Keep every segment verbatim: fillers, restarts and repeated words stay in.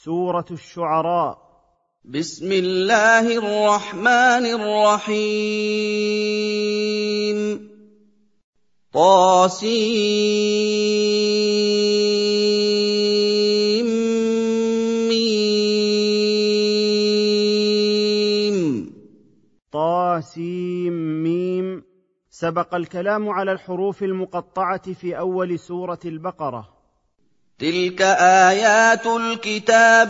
سورة الشعراء. بسم الله الرحمن الرحيم. طاسيم ميم. طاسيم ميم. سبق الكلام على الحروف المقطعة في أول سورة البقرة. تلك آيات الكتاب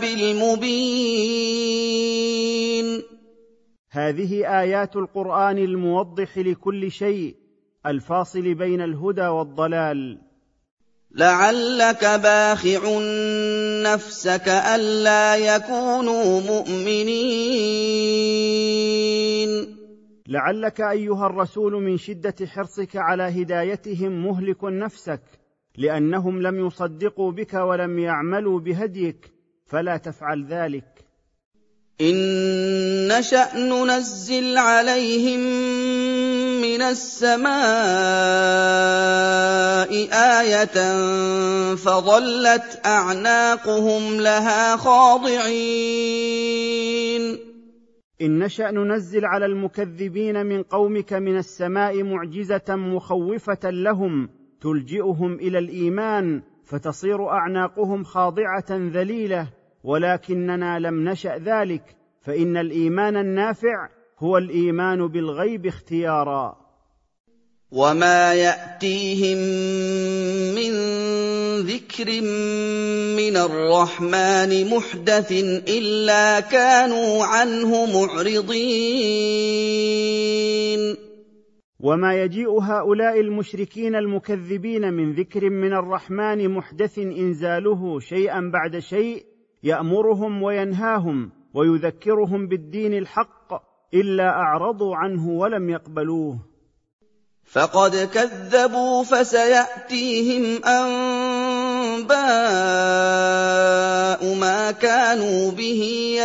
المبين. هذه آيات القرآن الموضح لكل شيء، الفاصل بين الهدى والضلال. لعلك باخع نفسك ألا يكونوا مؤمنين. لعلك أيها الرسول من شدة حرصك على هدايتهم مهلك نفسك، لأنهم لم يصدقوا بك ولم يعملوا بهديك، فلا تفعل ذلك. إن نشأ ننزل عليهم من السماء آية فظلت أعناقهم لها خاضعين. إن نشأ ننزل على المكذبين من قومك من السماء معجزة مخوفة لهم تلجئهم إلى الإيمان، فتصير أعناقهم خاضعة ذليلة، ولكننا لم نشأ ذلك، فإن الإيمان النافع هو الإيمان بالغيب اختيارا. وما يأتيهم من ذكر من الرحمن محدث إلا كانوا عنه معرضين. وما يجيء هؤلاء المشركين المكذبين من ذكر من الرحمن محدث إنزاله شيئا بعد شيء يأمرهم وينهاهم ويذكرهم بالدين الحق، إلا أعرضوا عنه ولم يقبلوه. فقد كذبوا فسيأتيهم أنباء ما كانوا به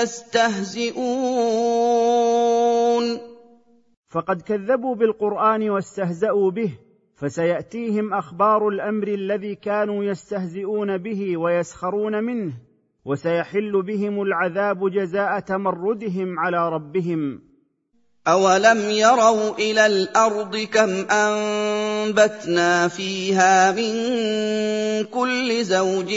يستهزئون. فقد كذبوا بالقرآن واستهزأوا به، فسيأتيهم أخبار الأمر الذي كانوا يستهزئون به ويسخرون منه، وسيحل بهم العذاب جزاء تمردهم على ربهم. أولم يروا إلى الأرض كم أنبتنا فيها من كل زوج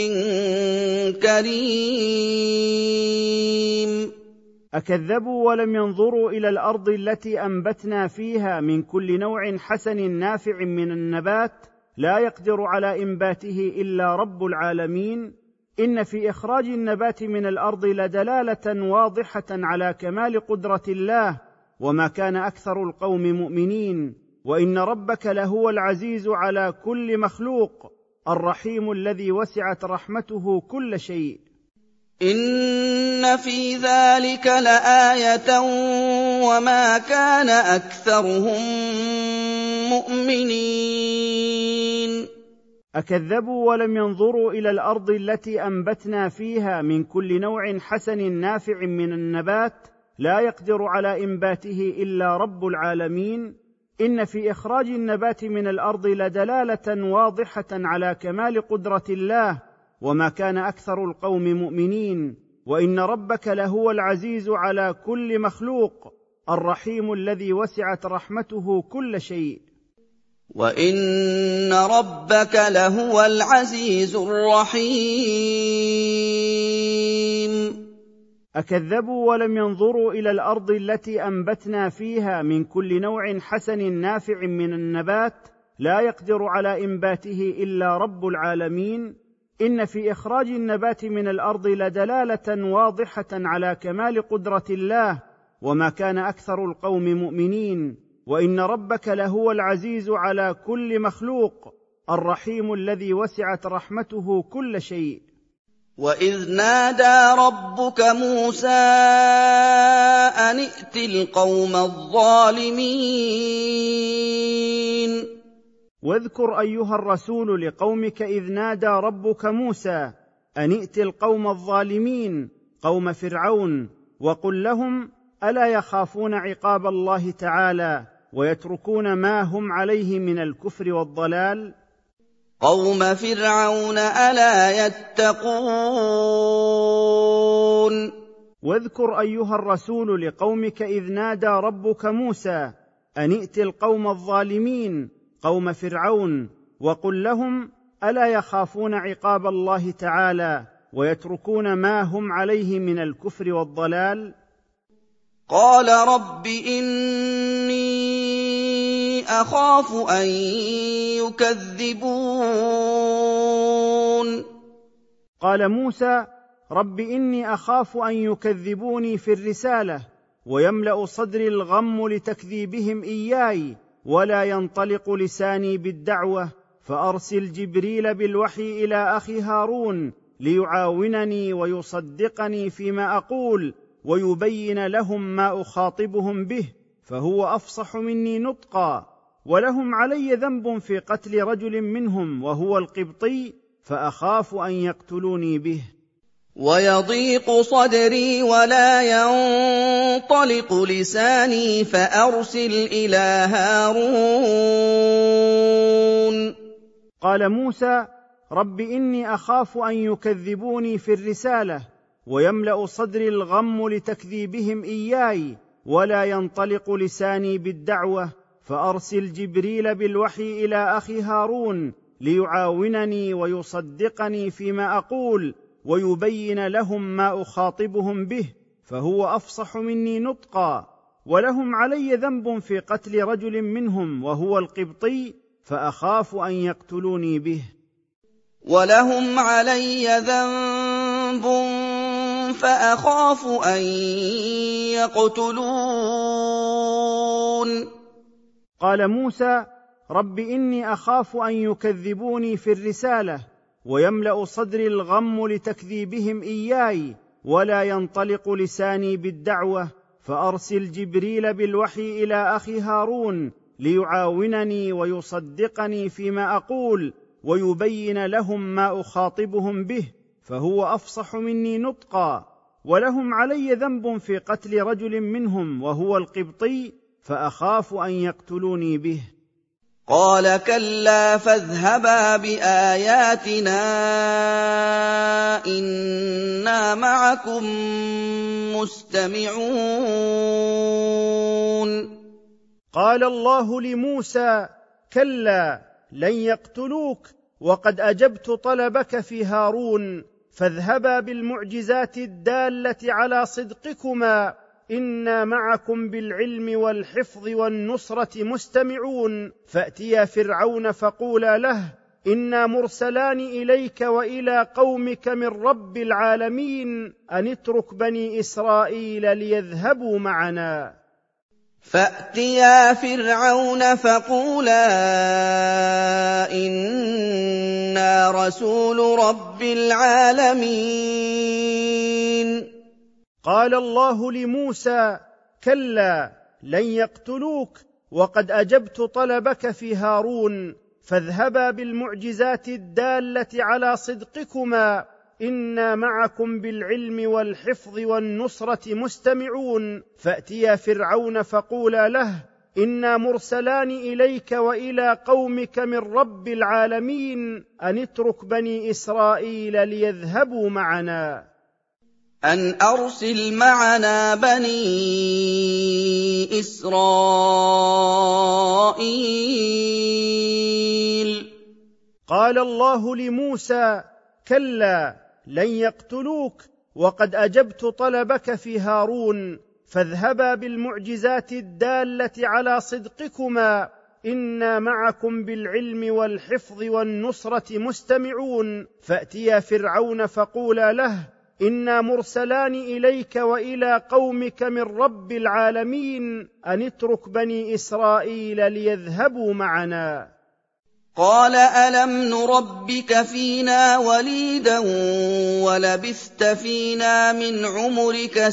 كريم. أكذبوا ولم ينظروا إلى الأرض التي أنبتنا فيها من كل نوع حسن نافع من النبات لا يقدر على إنباته إلا رب العالمين. إن في إخراج النبات من الأرض لدلالة واضحة على كمال قدرة الله، وما كان أكثر القوم مؤمنين. وإن ربك لهو العزيز على كل مخلوق، الرحيم الذي وسعت رحمته كل شيء. إن في ذلك لآية وما كان أكثرهم مؤمنين. أكذبوا ولم ينظروا إلى الأرض التي أنبتنا فيها من كل نوع حسن نافع من النبات لا يقدر على إنباته إلا رب العالمين. إن في إخراج النبات من الأرض لدلالة واضحة على كمال قدرة الله، وما كان أكثر القوم مؤمنين. وإن ربك لهو العزيز على كل مخلوق، الرحيم الذي وسعت رحمته كل شيء. وإن ربك لهو العزيز الرحيم. أكذبوا ولم ينظروا إلى الأرض التي أنبتنا فيها من كل نوع حسن نافع من النبات لا يقدر على إنباته إلا رب العالمين. إن في إخراج النبات من الأرض لدلالة واضحة على كمال قدرة الله، وما كان أكثر القوم مؤمنين. وإن ربك لهو العزيز على كل مخلوق، الرحيم الذي وسعت رحمته كل شيء. وإذ نادى ربك موسى أن ائت القوم الظالمين. واذكر أيها الرسول لقومك إذ نادى ربك موسى أن ائت القوم الظالمين، قوم فرعون، وقل لهم ألا يخافون عقاب الله تعالى ويتركون ما هم عليه من الكفر والضلال؟ قوم فرعون ألا يتقون واذكر أيها الرسول لقومك إذ نادى ربك موسى أن ائت القوم الظالمين قوم فرعون وقل لهم ألا يخافون عقاب الله تعالى ويتركون ما هم عليه من الكفر والضلال؟ قال رب إني أخاف أن يكذبون. قال موسى رب إني أخاف أن يكذبوني في الرسالة ويملأ صدري الغم لتكذيبهم إياي ولا ينطلق لساني بالدعوة، فأرسل جبريل بالوحي إلى أخي هارون ليعاونني ويصدقني فيما أقول ويبين لهم ما أخاطبهم به، فهو أفصح مني نطقا، ولهم علي ذنب في قتل رجل منهم وهو القبطي، فأخاف أن يقتلوني به. ويضيق صدري ولا ينطلق لساني فأرسل إلى هارون. قال موسى رب إني أخاف أن يكذبوني في الرسالة ويملأ صدري الغم لتكذيبهم إياي ولا ينطلق لساني بالدعوة، فأرسل جبريل بالوحي إلى أخي هارون ليعاونني ويصدقني فيما أقول ويبين لهم ما أخاطبهم به، فهو أفصح مني نطقا، ولهم علي ذنب في قتل رجل منهم وهو القبطي، فأخاف أن يقتلوني به. ولهم علي ذنب فأخاف أن يقتلون. قال موسى رب إني أخاف أن يكذبوني في الرسالة ويملأ صدري الغم لتكذيبهم إياي ولا ينطلق لساني بالدعوة، فأرسل جبريل بالوحي إلى أخي هارون ليعاونني ويصدقني فيما أقول ويبين لهم ما أخاطبهم به، فهو أفصح مني نطقا، ولهم علي ذنب في قتل رجل منهم وهو القبطي، فأخاف أن يقتلوني به. قال كلا فاذهبا بآياتنا إنا معكم مستمعون. قال الله لموسى كلا لن يقتلوك وقد أجبت طلبك في هارون، فاذهبا بالمعجزات الدالة على صدقكما إنا معكم بالعلم والحفظ والنصرة مستمعون، فأتيا فرعون فقولا له إنا مرسلان إليك وإلى قومك من رب العالمين أن اترك بني إسرائيل ليذهبوا معنا. فأتيا فرعون فقولا إنا رسول رب العالمين. قال الله لموسى كلا لن يقتلوك وقد أجبت طلبك في هارون، فاذهبا بالمعجزات الدالة على صدقكما إنا معكم بالعلم والحفظ والنصرة مستمعون، فأتيا فرعون فقولا له إنا مرسلان إليك وإلى قومك من رب العالمين أن اترك بني إسرائيل ليذهبوا معنا. أن أرسل معنا بني إسرائيل. قال الله لموسى كلا لن يقتلوك وقد أجبت طلبك في هارون، فاذهبا بالمعجزات الدالة على صدقكما إنا معكم بالعلم والحفظ والنصرة مستمعون، فأتيا فرعون فقولا له إنا مرسلان إليك وإلى قومك من رب العالمين أن اترك بني إسرائيل ليذهبوا معنا. قال ألم نربك فينا وليدا ولبثت فينا من عمرك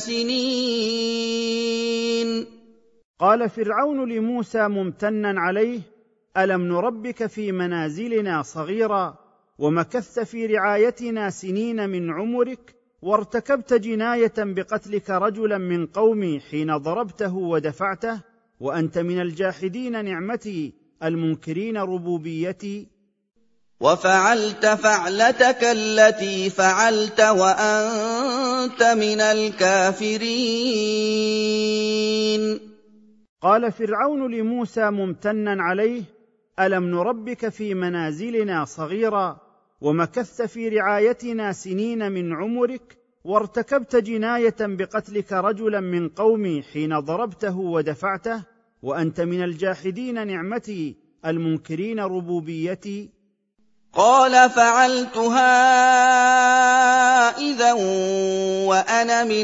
سنين. قال فرعون لموسى ممتنا عليه ألم نربك في منازلنا صغيرا ومكثت في رعايتنا سنين من عمرك، وارتكبت جناية بقتلك رجلا من قومي حين ضربته ودفعته، وأنت من الجاحدين نعمتي المنكرين ربوبيتي. وَفَعَلْتَ فَعْلَتَكَ الَّتِي فَعَلْتَ وَأَنتَ مِنَ الْكَافِرِينَ قال فرعون لموسى ممتنا عليه: ألم نربك في منازلنا صغيرا ومكثت في رعايتنا سنين من عمرك وارتكبت جناية بقتلك رجلا من قومي حين ضربته ودفعته وأنت من الجاحدين نعمتي المنكرين ربوبيتي؟ قال فعلتها إذا وأنا من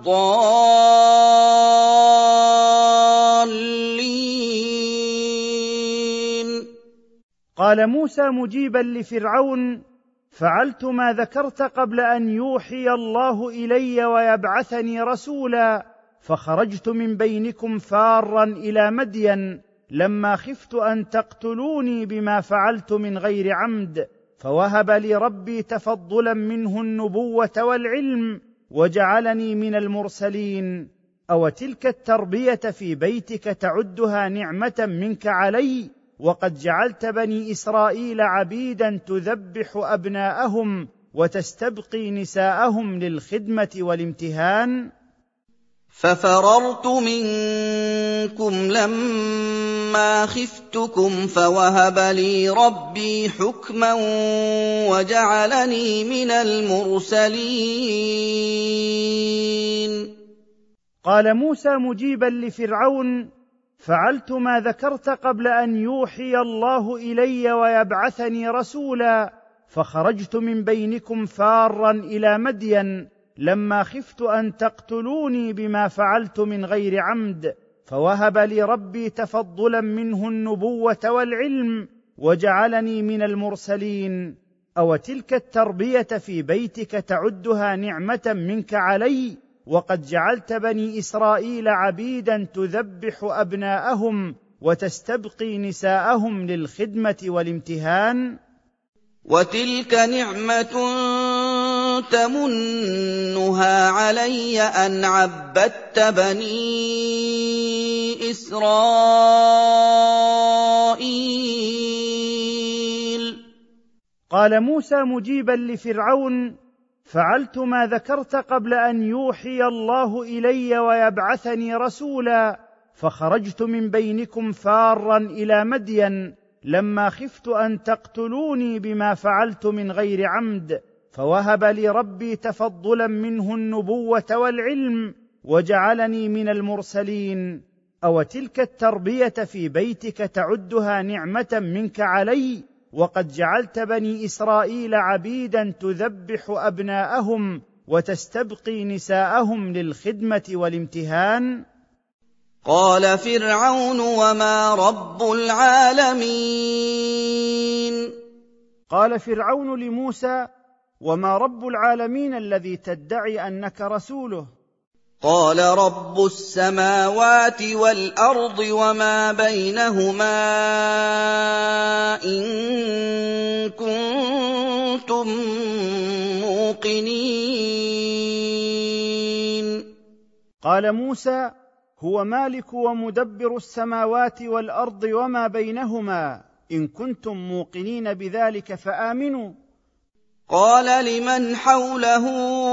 الضالين. قال موسى مجيبا لفرعون: فعلت ما ذكرت قبل أن يوحي الله إلي ويبعثني رسولا، فخرجت من بينكم فارا إلى مدين لما خفت أن تقتلوني بما فعلت من غير عمد، فوهب لي ربي تفضلا منه النبوة والعلم وجعلني من المرسلين. أو تلك التربية في بيتك تعدها نعمة منك علي، وقد جعلت بني إسرائيل عبيدا تذبح أبناءهم وتستبقي نساءهم للخدمة والامتهان. ففررت منكم لما خفتكم فوهب لي ربي حكما وجعلني من المرسلين. قال موسى مجيبا لفرعون: فعلت ما ذكرت قبل أن يوحي الله إلي ويبعثني رسولا، فخرجت من بينكم فارا إلى مدين لما خفت أن تقتلوني بما فعلت من غير عمد، فوهب لي ربي تفضلا منه النبوة والعلم وجعلني من المرسلين. أو تلك التربية في بيتك تعدها نعمة منك علي، وقد جعلت بني إسرائيل عبيدا تذبح أبناءهم وتستبقي نساءهم للخدمة والامتهان. وتلك نعمة تمنها علي أن عبدت بني إسرائيل. قال موسى مجيبا لفرعون: فعلت ما ذكرت قبل أن يوحي الله إلي ويبعثني رسولا، فخرجت من بينكم فارا إلى مدين لما خفت أن تقتلوني بما فعلت من غير عمد، فوهب لي ربي تفضلا منه النبوة والعلم وجعلني من المرسلين. أو تلك التربية في بيتك تعدها نعمة منك علي، وقد جعلت بني إسرائيل عبيدا تذبح أبناءهم وتستبقي نساءهم للخدمة والامتهان. قال فرعون: وما رب العالمين؟ قال فرعون لموسى: وما رب العالمين الذي تدعي أنك رسوله؟ قال: رب السماوات والأرض وما بينهما إن كنتم موقنين. قال موسى: هو مالك ومدبر السماوات والأرض وما بينهما، إن كنتم موقنين بذلك فآمنوا. قال لمن حوله: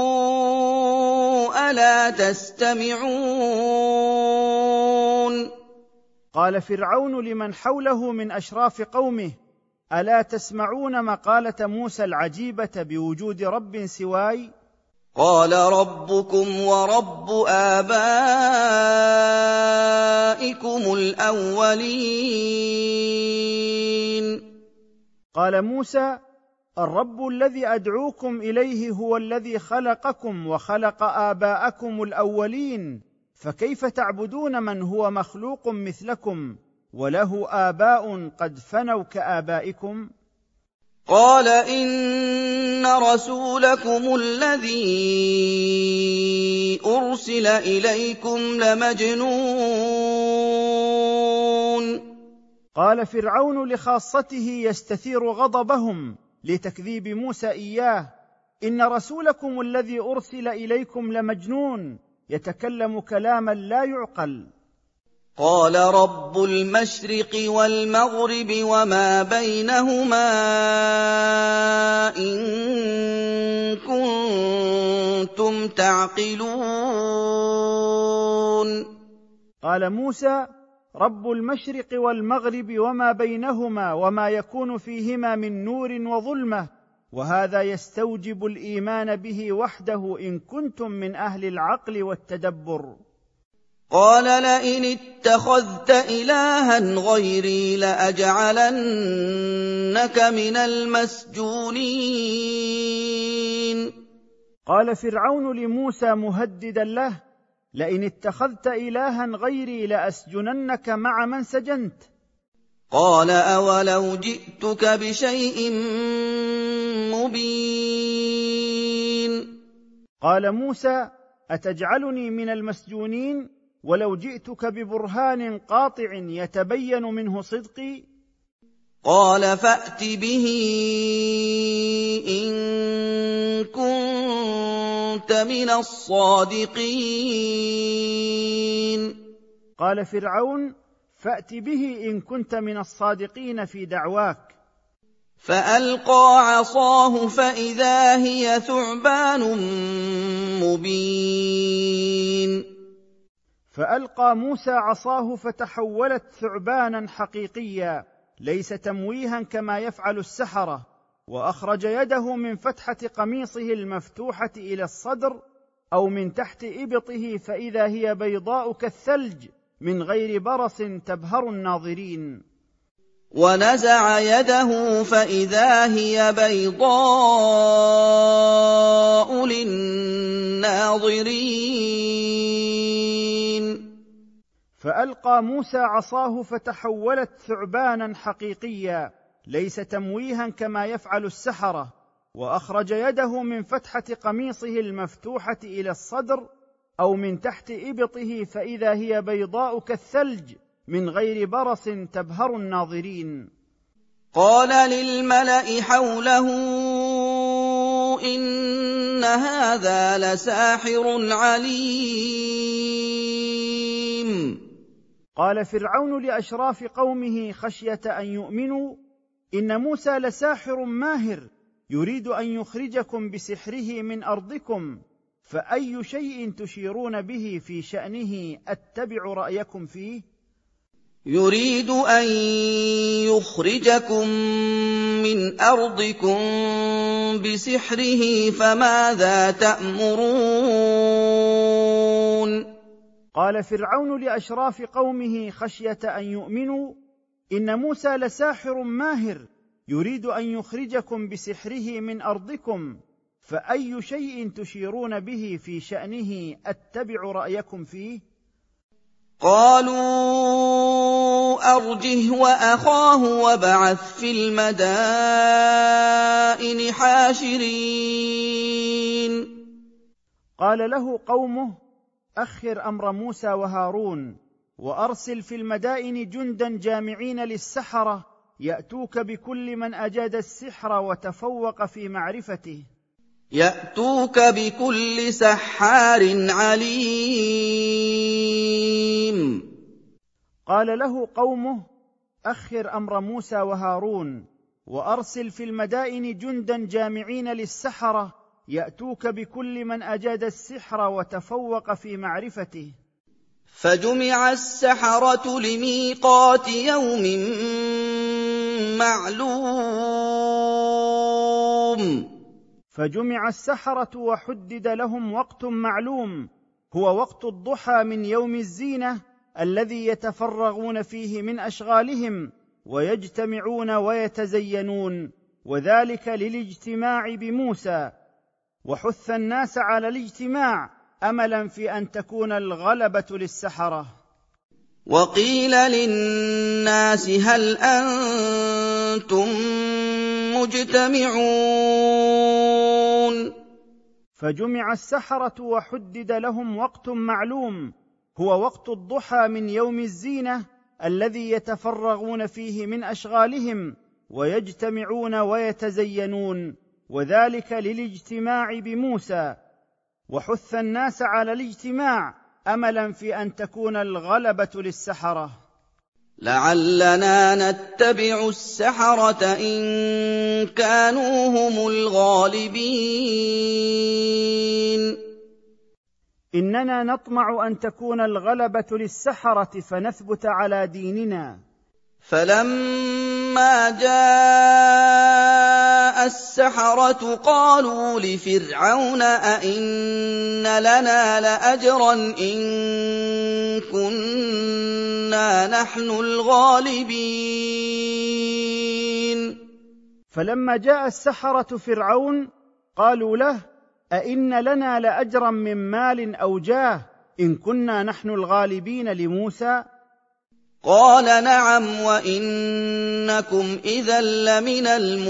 ألا تستمعون؟ قال فرعون لمن حوله من أشراف قومه: ألا تسمعون مقالة موسى العجيبة بوجود رب سواي؟ قال: ربكم ورب آبائكم الأولين. قال موسى: الرب الذي أدعوكم إليه هو الذي خلقكم وخلق آباءكم الأولين، فكيف تعبدون من هو مخلوق مثلكم وله آباء قد فنوا كآبائكم؟ قال: إن رسولكم الذي أرسل إليكم لمجنون. قال فرعون لخاصته يستثير غضبهم لتكذيب موسى إياه: إن رسولكم الذي أرسل إليكم لمجنون، يتكلم كلاما لا يعقل. قَالَ رَبُّ الْمَشْرِقِ وَالْمَغْرِبِ وَمَا بَيْنَهُمَا إِن كُنتُمْ تَعْقِلُونَ قال موسى: رب المشرق والمغرب وما بينهما وما يكون فيهما من نور وظلمة، وهذا يستوجب الإيمان به وحده إن كنتم من أهل العقل والتدبر. قَالَ لَئِنِ اتَّخَذْتَ إِلَٰهًا غَيْرِي لَأَجْعَلَنَّكَ مِنَ الْمَسْجُونِينَ قال فرعون لموسى مهددا له: لئن اتخذت إلها غيري لأسجننك مع من سجنت. قال أولو جئتك بشيء مبين. قال موسى: أتجعلني من المسجونين ولو جئتك ببرهان قاطع يتبين منه صدقي؟ قال فأت به إن كنت من الصادقين. قال فرعون: فأت به إن كنت من الصادقين في دعواك. فألقى عصاه فإذا هي ثعبان مبين. فألقى موسى عصاه فتحولت ثعبانا حقيقيا ليس تمويها كما يفعل السحرة، وأخرج يده من فتحة قميصه المفتوحة إلى الصدر أو من تحت إبطه فإذا هي بيضاء كالثلج من غير برص تبهر الناظرين. ونزع يده فإذا هي بيضاء للناظرين. فألقى موسى عصاه فتحولت ثعبانا حقيقيا ليس تمويها كما يفعل السحرة، وأخرج يده من فتحة قميصه المفتوحة إلى الصدر أو من تحت إبطه فإذا هي بيضاء كالثلج من غير برص تبهر الناظرين. قال للملأ حوله إن هذا لساحر عليم. قال فرعون لأشراف قومه خشية أن يؤمنوا: إن موسى لساحر ماهر يريد أن يخرجكم بسحره من أرضكم، فأي شيء تشيرون به في شأنه أتبع رأيكم فيه؟ يريد أن يخرجكم من أرضكم بسحره فماذا تأمرون؟ قال فرعون لأشراف قومه خشية أن يؤمنوا: إن موسى لساحر ماهر يريد أن يخرجكم بسحره من أرضكم، فأي شيء تشيرون به في شأنه أتبع رأيكم فيه؟ قالوا أرجه وأخاه وابعث في المدائن حاشرين. قال له قومه: أخر أمر موسى وهارون، وأرسل في المدائن جندا جامعين للسحرة يأتوك بكل من أجاد السحر وتفوق في معرفته. يأتوك بكل سحار عليم. قال له قومه: أخر أمر موسى وهارون، وأرسل في المدائن جندا جامعين للسحرة يأتوك بكل من أجاد السحر وتفوق في معرفته. فجمع السحرة لميقات يوم معلوم. فجمع السحرة وحدد لهم وقت معلوم، هو وقت الضحى من يوم الزينة الذي يتفرغون فيه من أشغالهم ويجتمعون ويتزينون، وذلك للاجتماع بموسى. وحث الناس على الاجتماع أملا في أن تكون الغلبة للسحرة. وقيل للناس هل أنتم مجتمعون؟ فجمع السحرة وحدد لهم وقت معلوم، هو وقت الضحى من يوم الزينة الذي يتفرغون فيه من أشغالهم ويجتمعون ويتزينون، وذلك للاجتماع بموسى. وحث الناس على الاجتماع املا في ان تكون الغلبه للسحره. لعلنا نتبع السحرة إن كانوا هم الغالبين. إننا نطمع أن تكون الغلبة للسحرة فنثبت على ديننا. فلما جاء السحرة قالوا لفرعون أئن لنا لأجرا إن كنا نحن الغالبين. فلما جاء السحرة فرعون قالوا له أئن لنا لأجرا من مال أو جاه إن كنا نحن الغالبين لموسى. قال نعم وإنكم إذا لمن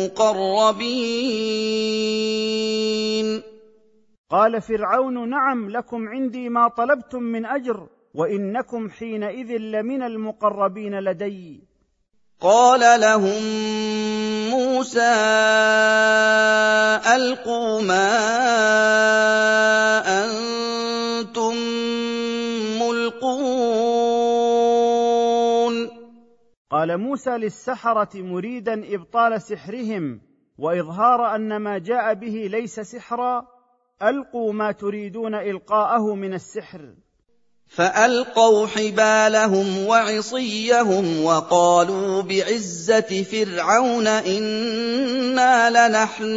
المقربين. قال فرعون نعم لكم عندي ما طلبتم من أجر وإنكم حينئذ لمن المقربين لدي. قال لهم موسى ألقوا ما أنتم ملقون. قال موسى للسحرة مريدا إبطال سحرهم وإظهار أن ما جاء به ليس سحرا: ألقوا ما تريدون إلقاءه من السحر. فألقوا حبالهم وعصيهم وقالوا بعزة فرعون إنا لنحن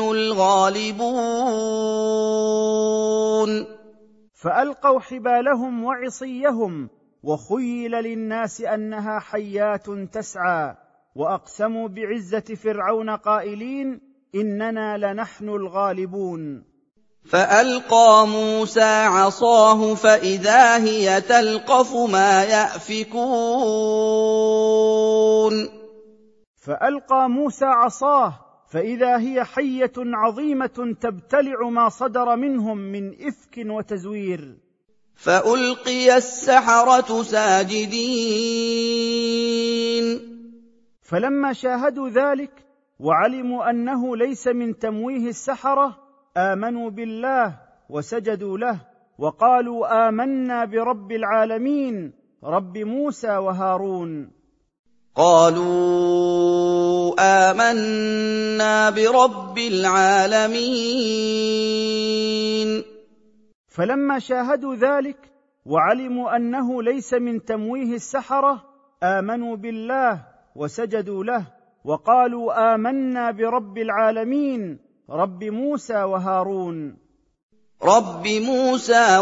الغالبون. فألقوا حبالهم وعصيهم وخيل للناس أنها حيات تسعى، وأقسموا بعزة فرعون قائلين إننا لنحن الغالبون. فألقى موسى عصاه فإذا هي تلقف ما يأفكون. فألقى موسى عصاه فإذا هي حية عظيمة تبتلع ما صدر منهم من إفك وتزوير. فألقي السحرة ساجدين. فلما شاهدوا ذلك وعلموا أنه ليس من تمويه السحرة آمنوا بالله وسجدوا له وقالوا آمنا برب العالمين رب موسى وهارون. قالوا آمنا برب العالمين. فلما شاهدوا ذلك وعلموا أنه ليس من تمويه السحرة آمنوا بالله وسجدوا له وقالوا آمنا برب العالمين رب موسى وهارون. رب موسى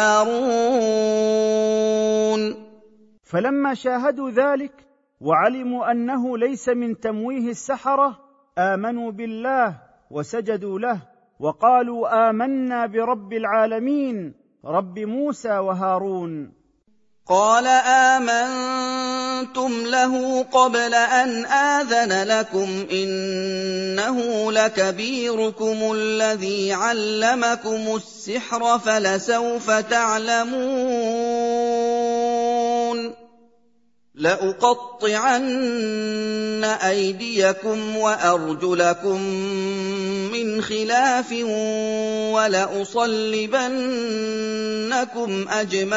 وهارون. فلما شاهدوا ذلك وعلموا أنه ليس من تمويه السحرة آمنوا بالله وسجدوا له وقالوا آمنا برب العالمين رب موسى وهارون. قال آمنتم له قبل أن آذن لكم إنه لكبيركم الذي علمكم السحر فلسوف تعلمون. لأقطعن أيديكم وأرجلكم من خلاف ولأصلبنكم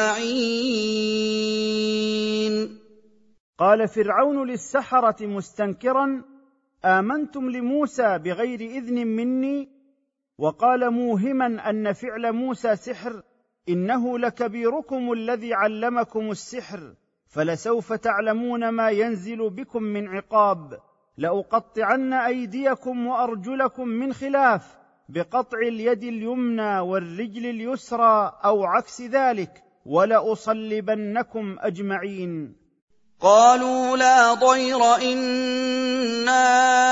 أجمعين. قال فرعون للسحرة مستنكرا: آمنتم لموسى بغير إذن مني؟ وقال موهما أن فعل موسى سحر: إنه لكبيركم الذي علمكم السحر فلسوف تعلمون ما ينزل بكم من عقاب. لأقطعن أيديكم وأرجلكم من خلاف بقطع اليد اليمنى والرجل اليسرى أو عكس ذلك ولأصلبنكم أجمعين. قالوا لا ضير إنا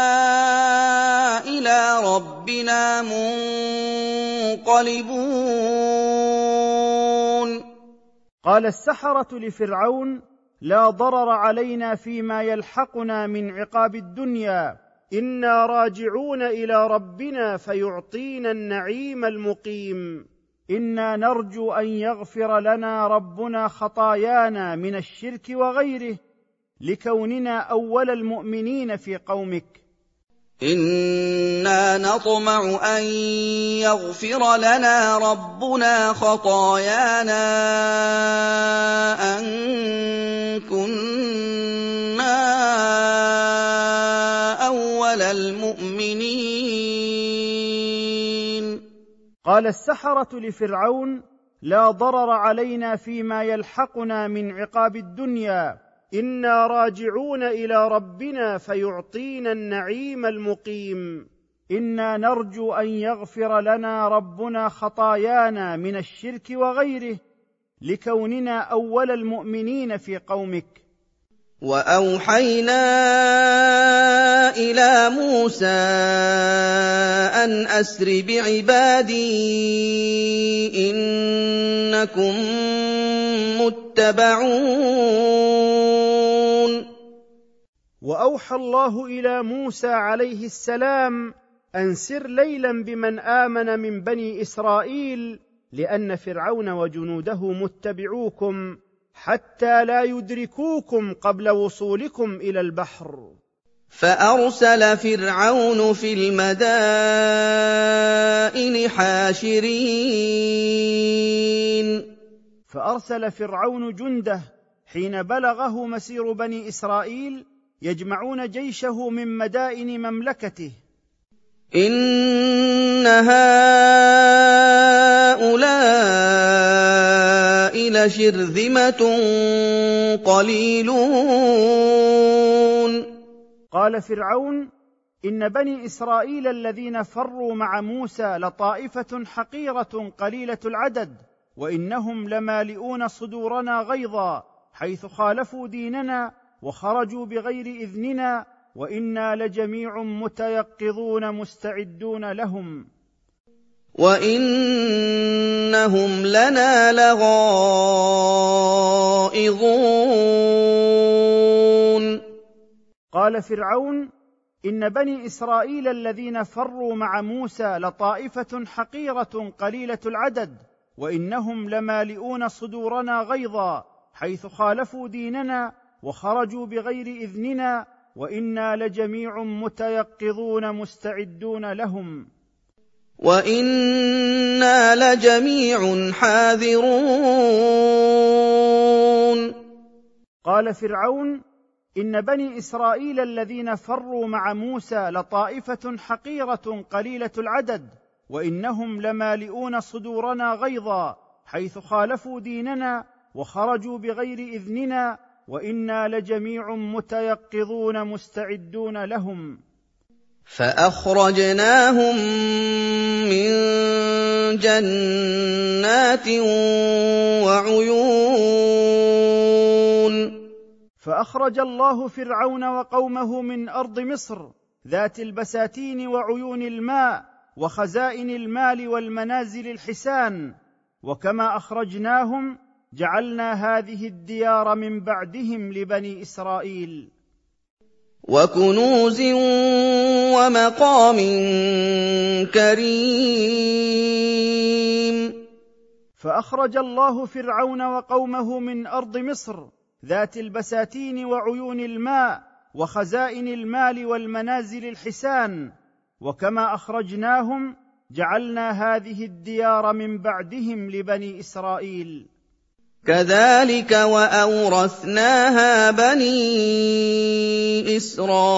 إلى ربنا منقلبون. قال السحرة لفرعون: لا ضرر علينا فيما يلحقنا من عقاب الدنيا، إنا راجعون إلى ربنا فيعطينا النعيم المقيم. إنا نرجو أن يغفر لنا ربنا خطايانا من الشرك وغيره لكوننا أول المؤمنين في قومك. إِنَّا نَطْمَعُ أَن يَغْفِرَ لَنَا رَبُّنَا خَطَايَانَا أَن كُنَّا أَوَّلَ الْمُؤْمِنِينَ. قال السحرة لفرعون: لا ضرر علينا فيما يلحقنا من عقاب الدنيا، إنا راجعون إلى ربنا فيعطينا النعيم المقيم. إنا نرجو أن يغفر لنا ربنا خطايانا من الشرك وغيره، لكوننا أول المؤمنين في قومك. وَأَوْحَيْنَا إِلَىٰ مُوسَىٰ أَنْ أَسْرِ بِعِبَادِي إِنَّكُم مُّتَّبَعُونَ. وأوحى الله إلى موسى عليه السلام أن سر ليلا بمن آمن من بني إسرائيل، لأن فرعون وجنوده متبعوكم حتى لا يدركوكم قبل وصولكم إلى البحر. فأرسل فرعون في المدائن حاشرين. فأرسل فرعون جنده حين بلغه مسير بني إسرائيل يجمعون جيشه من مدائن مملكته. إن هؤلاء لشرذمة قليلون. قال فرعون: إن بني إسرائيل الذين فروا مع موسى لطائفة حقيرة قليلة العدد، وإنهم لمالئون صدورنا غيظا حيث خالفوا ديننا وخرجوا بغير إذننا، وإنا لجميع متيقظون مستعدون لهم، وإنهم لنا لغائظون. قال فرعون: إن بني إسرائيل الذين فروا مع موسى لطائفة حقيرة قليلة العدد، وإنهم لمالئون صدورنا غيظا حيث خالفوا ديننا وخرجوا بغير إذننا، وإنا لجميع متيقظون مستعدون لهم، وإنا لجميع حاذرون. قال فرعون: إن بني إسرائيل الذين فروا مع موسى لطائفة حقيرة قليلة العدد، وإنهم لمالئون صدورنا غيظا حيث خالفوا ديننا وخرجوا بغير إذننا، وإنا لجميع متيقظون مستعدون لهم. فأخرجناهم من جنات وعيون. فأخرج الله فرعون وقومه من أرض مصر ذات البساتين وعيون الماء وخزائن المال والمنازل الحسان، وكما أخرجناهم جعلنا هذه الديار من بعدهم لبني إسرائيل. وكنوز ومقام كريم. فأخرج الله فرعون وقومه من أرض مصر ذات البساتين وعيون الماء وخزائن المال والمنازل الحسان، وكما أخرجناهم جعلنا هذه الديار من بعدهم لبني إسرائيل. كذلك وأورثناها بني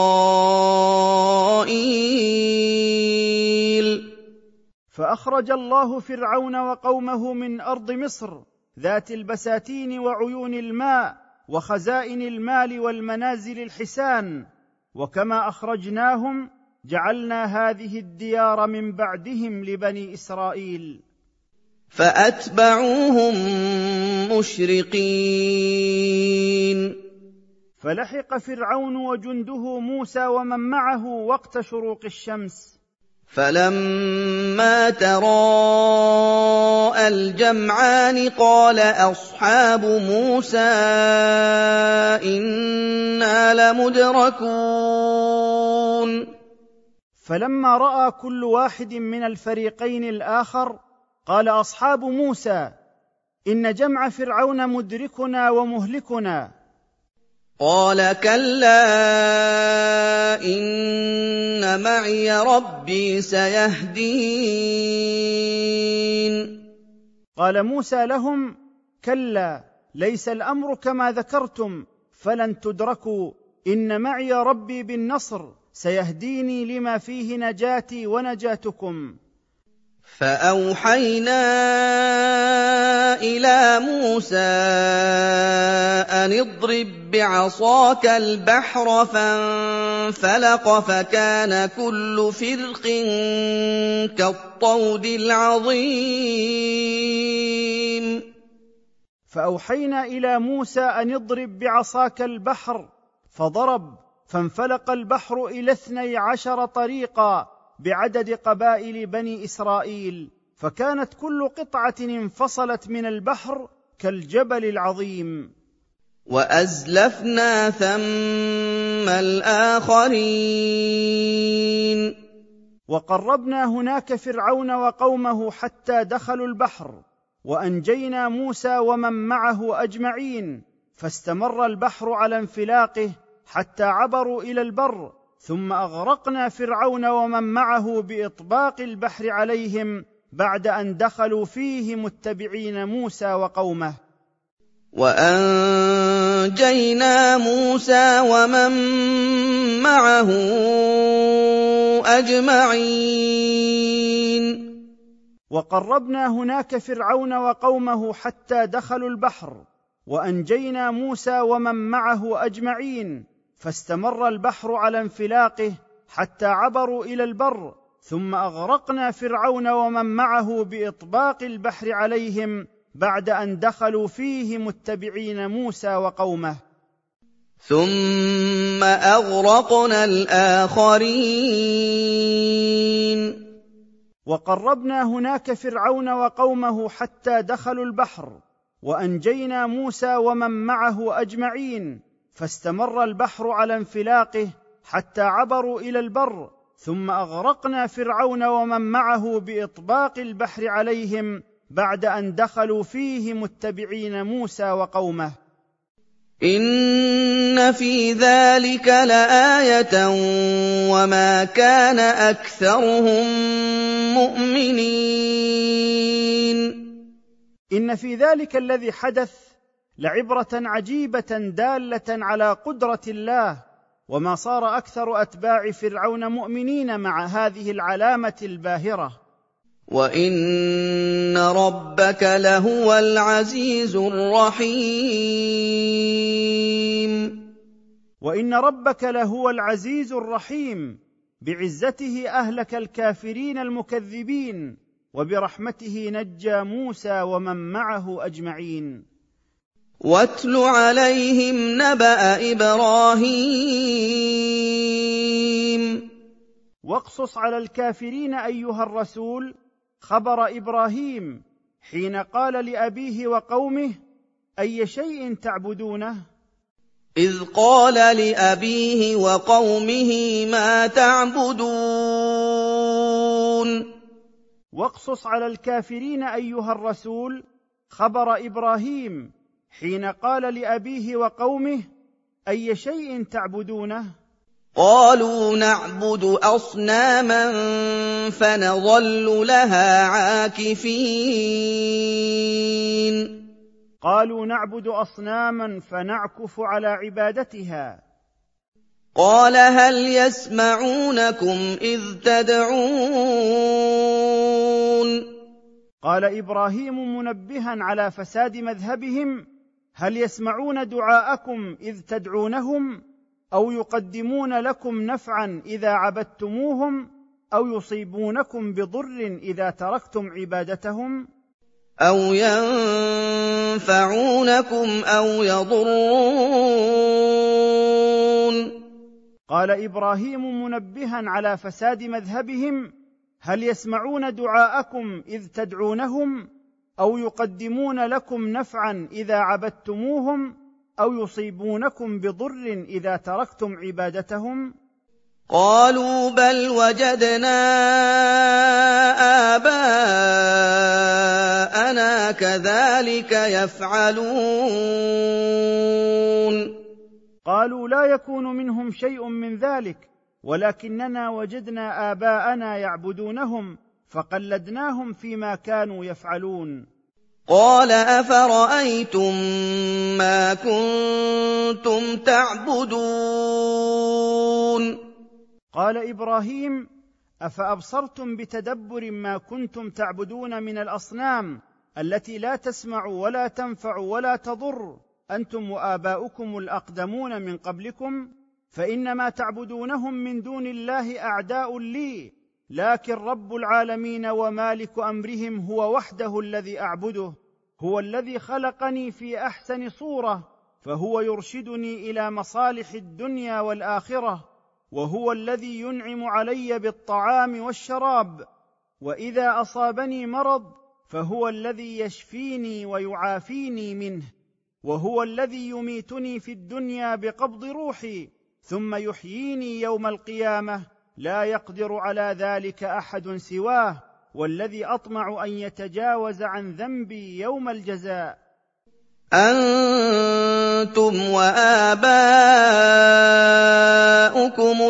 إسرائيل. فأخرج الله فرعون وقومه من أرض مصر ذات البساتين وعيون الماء وخزائن المال والمنازل الحسان، وكما أخرجناهم جعلنا هذه الديار من بعدهم لبني إسرائيل. فأتبعوهم مشرقين. فلحق فرعون وجنده موسى ومن معه وقت شروق الشمس. فلما تراءى الجمعان قال أصحاب موسى إنا لمدركون. فلما رأى كل واحد من الفريقين الآخر قال أصحاب موسى إن جمع فرعون مدركنا ومهلكنا. قَالَ كَلَّا إِنَّ مَعِيَ رَبِّي سَيَهْدِينِ قال موسى لهم: كلا، ليس الأمر كما ذكرتم، فلن تدركوا، إن معي ربي بالنصر سيهديني لما فيه نجاتي ونجاتكم. فَأَوْحَيْنَا إِلَىٰ مُوسَىٰ أَنِ اضْرِب بِّعَصَاكَ الْبَحْرَ ۖ فَانفَلَقَ فَكَانَ كُلُّ فِرْقٍ كَالطَّوْدِ الْعَظِيمِ فأوحينا إلى موسى أن اضرب بعصاك البحر، فضرب، فانفلق البحر إلى اثني عشر طريقا بعدد قبائل بني إسرائيل، فكانت كل قطعة انفصلت من البحر كالجبل العظيم. وَأَزْلَفْنَا ثَمَّ الْآخَرِينَ وقربنا هناك فرعون وقومه حتى دخلوا البحر، وأنجينا موسى ومن معه أجمعين، فاستمر البحر على انفلاقه حتى عبروا إلى البر، ثم أغرقنا فرعون ومن معه بإطباق البحر عليهم بعد أن دخلوا فيه متبعين موسى وقومه. وَأَنجَيْنَا مُوسَىٰ وَمَن مَّعَهُ أَجْمَعِينَ وقربنا هناك فرعون وقومه حتى دخلوا البحر، وأنجينا موسى ومن معه أجمعين، فاستمر البحر على انفلاقه حتى عبروا إلى البر، ثم أغرقنا فرعون ومن معه بإطباق البحر عليهم بعد أن دخلوا فيه متبعين موسى وقومه. ثُمَّ أَغْرَقْنَا الْآخَرِينَ وقربنا هناك فرعون وقومه حتى دخلوا البحر، وأنجينا موسى ومن معه أجمعين، فاستمر البحر على انفلاقه حتى عبروا إلى البر، ثم أغرقنا فرعون ومن معه بإطباق البحر عليهم بعد أن دخلوا فيه متبعين موسى وقومه. إِنَّ فِي ذَٰلِكَ لَآيَةً وَمَا كَانَ أَكْثَرُهُم مُّؤْمِنِينَ إن في ذلك الذي حدث لعبرة عجيبة دالة على قدرة الله، وما صار أكثر أتباع فرعون مؤمنين مع هذه العلامة الباهرة. وَإِنَّ رَبَّكَ لَهُوَ الْعَزِيزُ الرَّحِيمُ وإن ربك لهو العزيز الرحيم، بعزته أهلك الكافرين المكذبين، وبرحمته نجى موسى ومن معه أجمعين. وَاتْلُ عَلَيْهِمْ نَبَأَ إِبْرَاهِيمَ واقصص على الكافرين أيها الرسول خبر إبراهيم حين قال لأبيه وقومه: أي شيء تعبدونه؟ إِذْ قَالَ لِأَبِيهِ وَقَوْمِهِ مَا تَعْبُدُونَ واقصص على الكافرين أيها الرسول خبر إبراهيم حين قال لأبيه وقومه: أي شيء تعبدونه؟ قَالُوا نَعْبُدُ أَصْنَامًا فَنَظَلُّ لَهَا عَاكِفِينَ قالوا نعبد أصناما فنعكف على عبادتها. قَالَ هَلْ يَسْمَعُونَكُمْ إِذْ تَدْعُونَ قال إبراهيم منبها على فساد مذهبهم: هل يسمعون دعاءكم إذ تدعونهم، أو يقدمون لكم نفعا إذا عبدتموهم، أو يصيبونكم بضر إذا تركتم عبادتهم، أَوْ يَنفَعُونَكُمْ أَوْ يَضُرُّونَ قال إبراهيم منبها على فساد مذهبهم: هل يسمعون دعاءكم إذ تدعونهم، أو يقدمون لكم نفعا إذا عبدتموهم، أو يصيبونكم بضر إذا تركتم عبادتهم؟ قَالُوا بَلْ وَجَدْنَا آبَاءَنَا كَذَٰلِكَ يَفْعَلُونَ قالوا: لا يكون منهم شيء من ذلك، ولكننا وجدنا آباءنا يعبدونهم فقلدناهم فيما كانوا يفعلون. قال أفرأيتم ما كنتم تعبدون. قال إبراهيم: أفأبصرتم بتدبر ما كنتم تعبدون من الأصنام التي لا تسمع ولا تنفع ولا تضر، أنتم وآباؤكم الأقدمون من قبلكم، فإنما تعبدونهم من دون الله أعداء لي، لكن رب العالمين ومالك أمرهم هو وحده الذي أعبده، هو الذي خلقني في أحسن صورة، فهو يرشدني إلى مصالح الدنيا والآخرة، وهو الذي ينعم علي بالطعام والشراب، وإذا أصابني مرض فهو الذي يشفيني ويعافيني منه، وهو الذي يميتني في الدنيا بقبض روحي ثم يحييني يوم القيامة، لا يقدر على ذلك أحد سواه، والذي أطمع أن يتجاوز عن ذنبي يوم الجزاء. أنتم وآباؤكم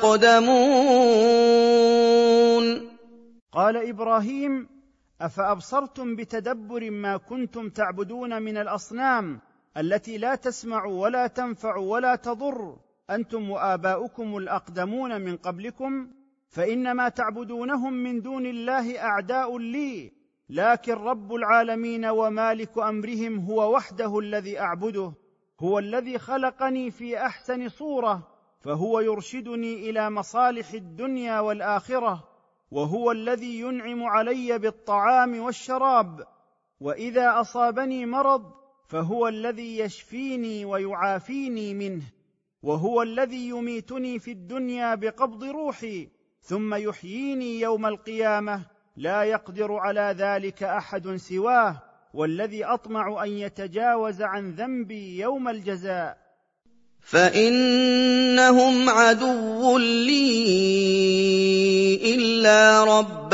الأقدمون. قال إبراهيم: أفأبصرتم بتدبر ما كنتم تعبدون من الأصنام التي لا تسمع ولا تنفع ولا تضر، أنتم وآباؤكم الأقدمون من قبلكم، فإنما تعبدونهم من دون الله أعداء لي، لكن رب العالمين ومالك أمرهم هو وحده الذي أعبده، هو الذي خلقني في أحسن صورة، فهو يرشدني إلى مصالح الدنيا والآخرة، وهو الذي ينعم علي بالطعام والشراب، وإذا أصابني مرض فهو الذي يشفيني ويعافيني منه، وهو الذي يميتني في الدنيا بقبض روحي ثم يحييني يوم القيامة، لا يقدر على ذلك أحد سواه، والذي أطمع أن يتجاوز عن ذنبي يوم الجزاء. فإنهم عدو لي إلا رب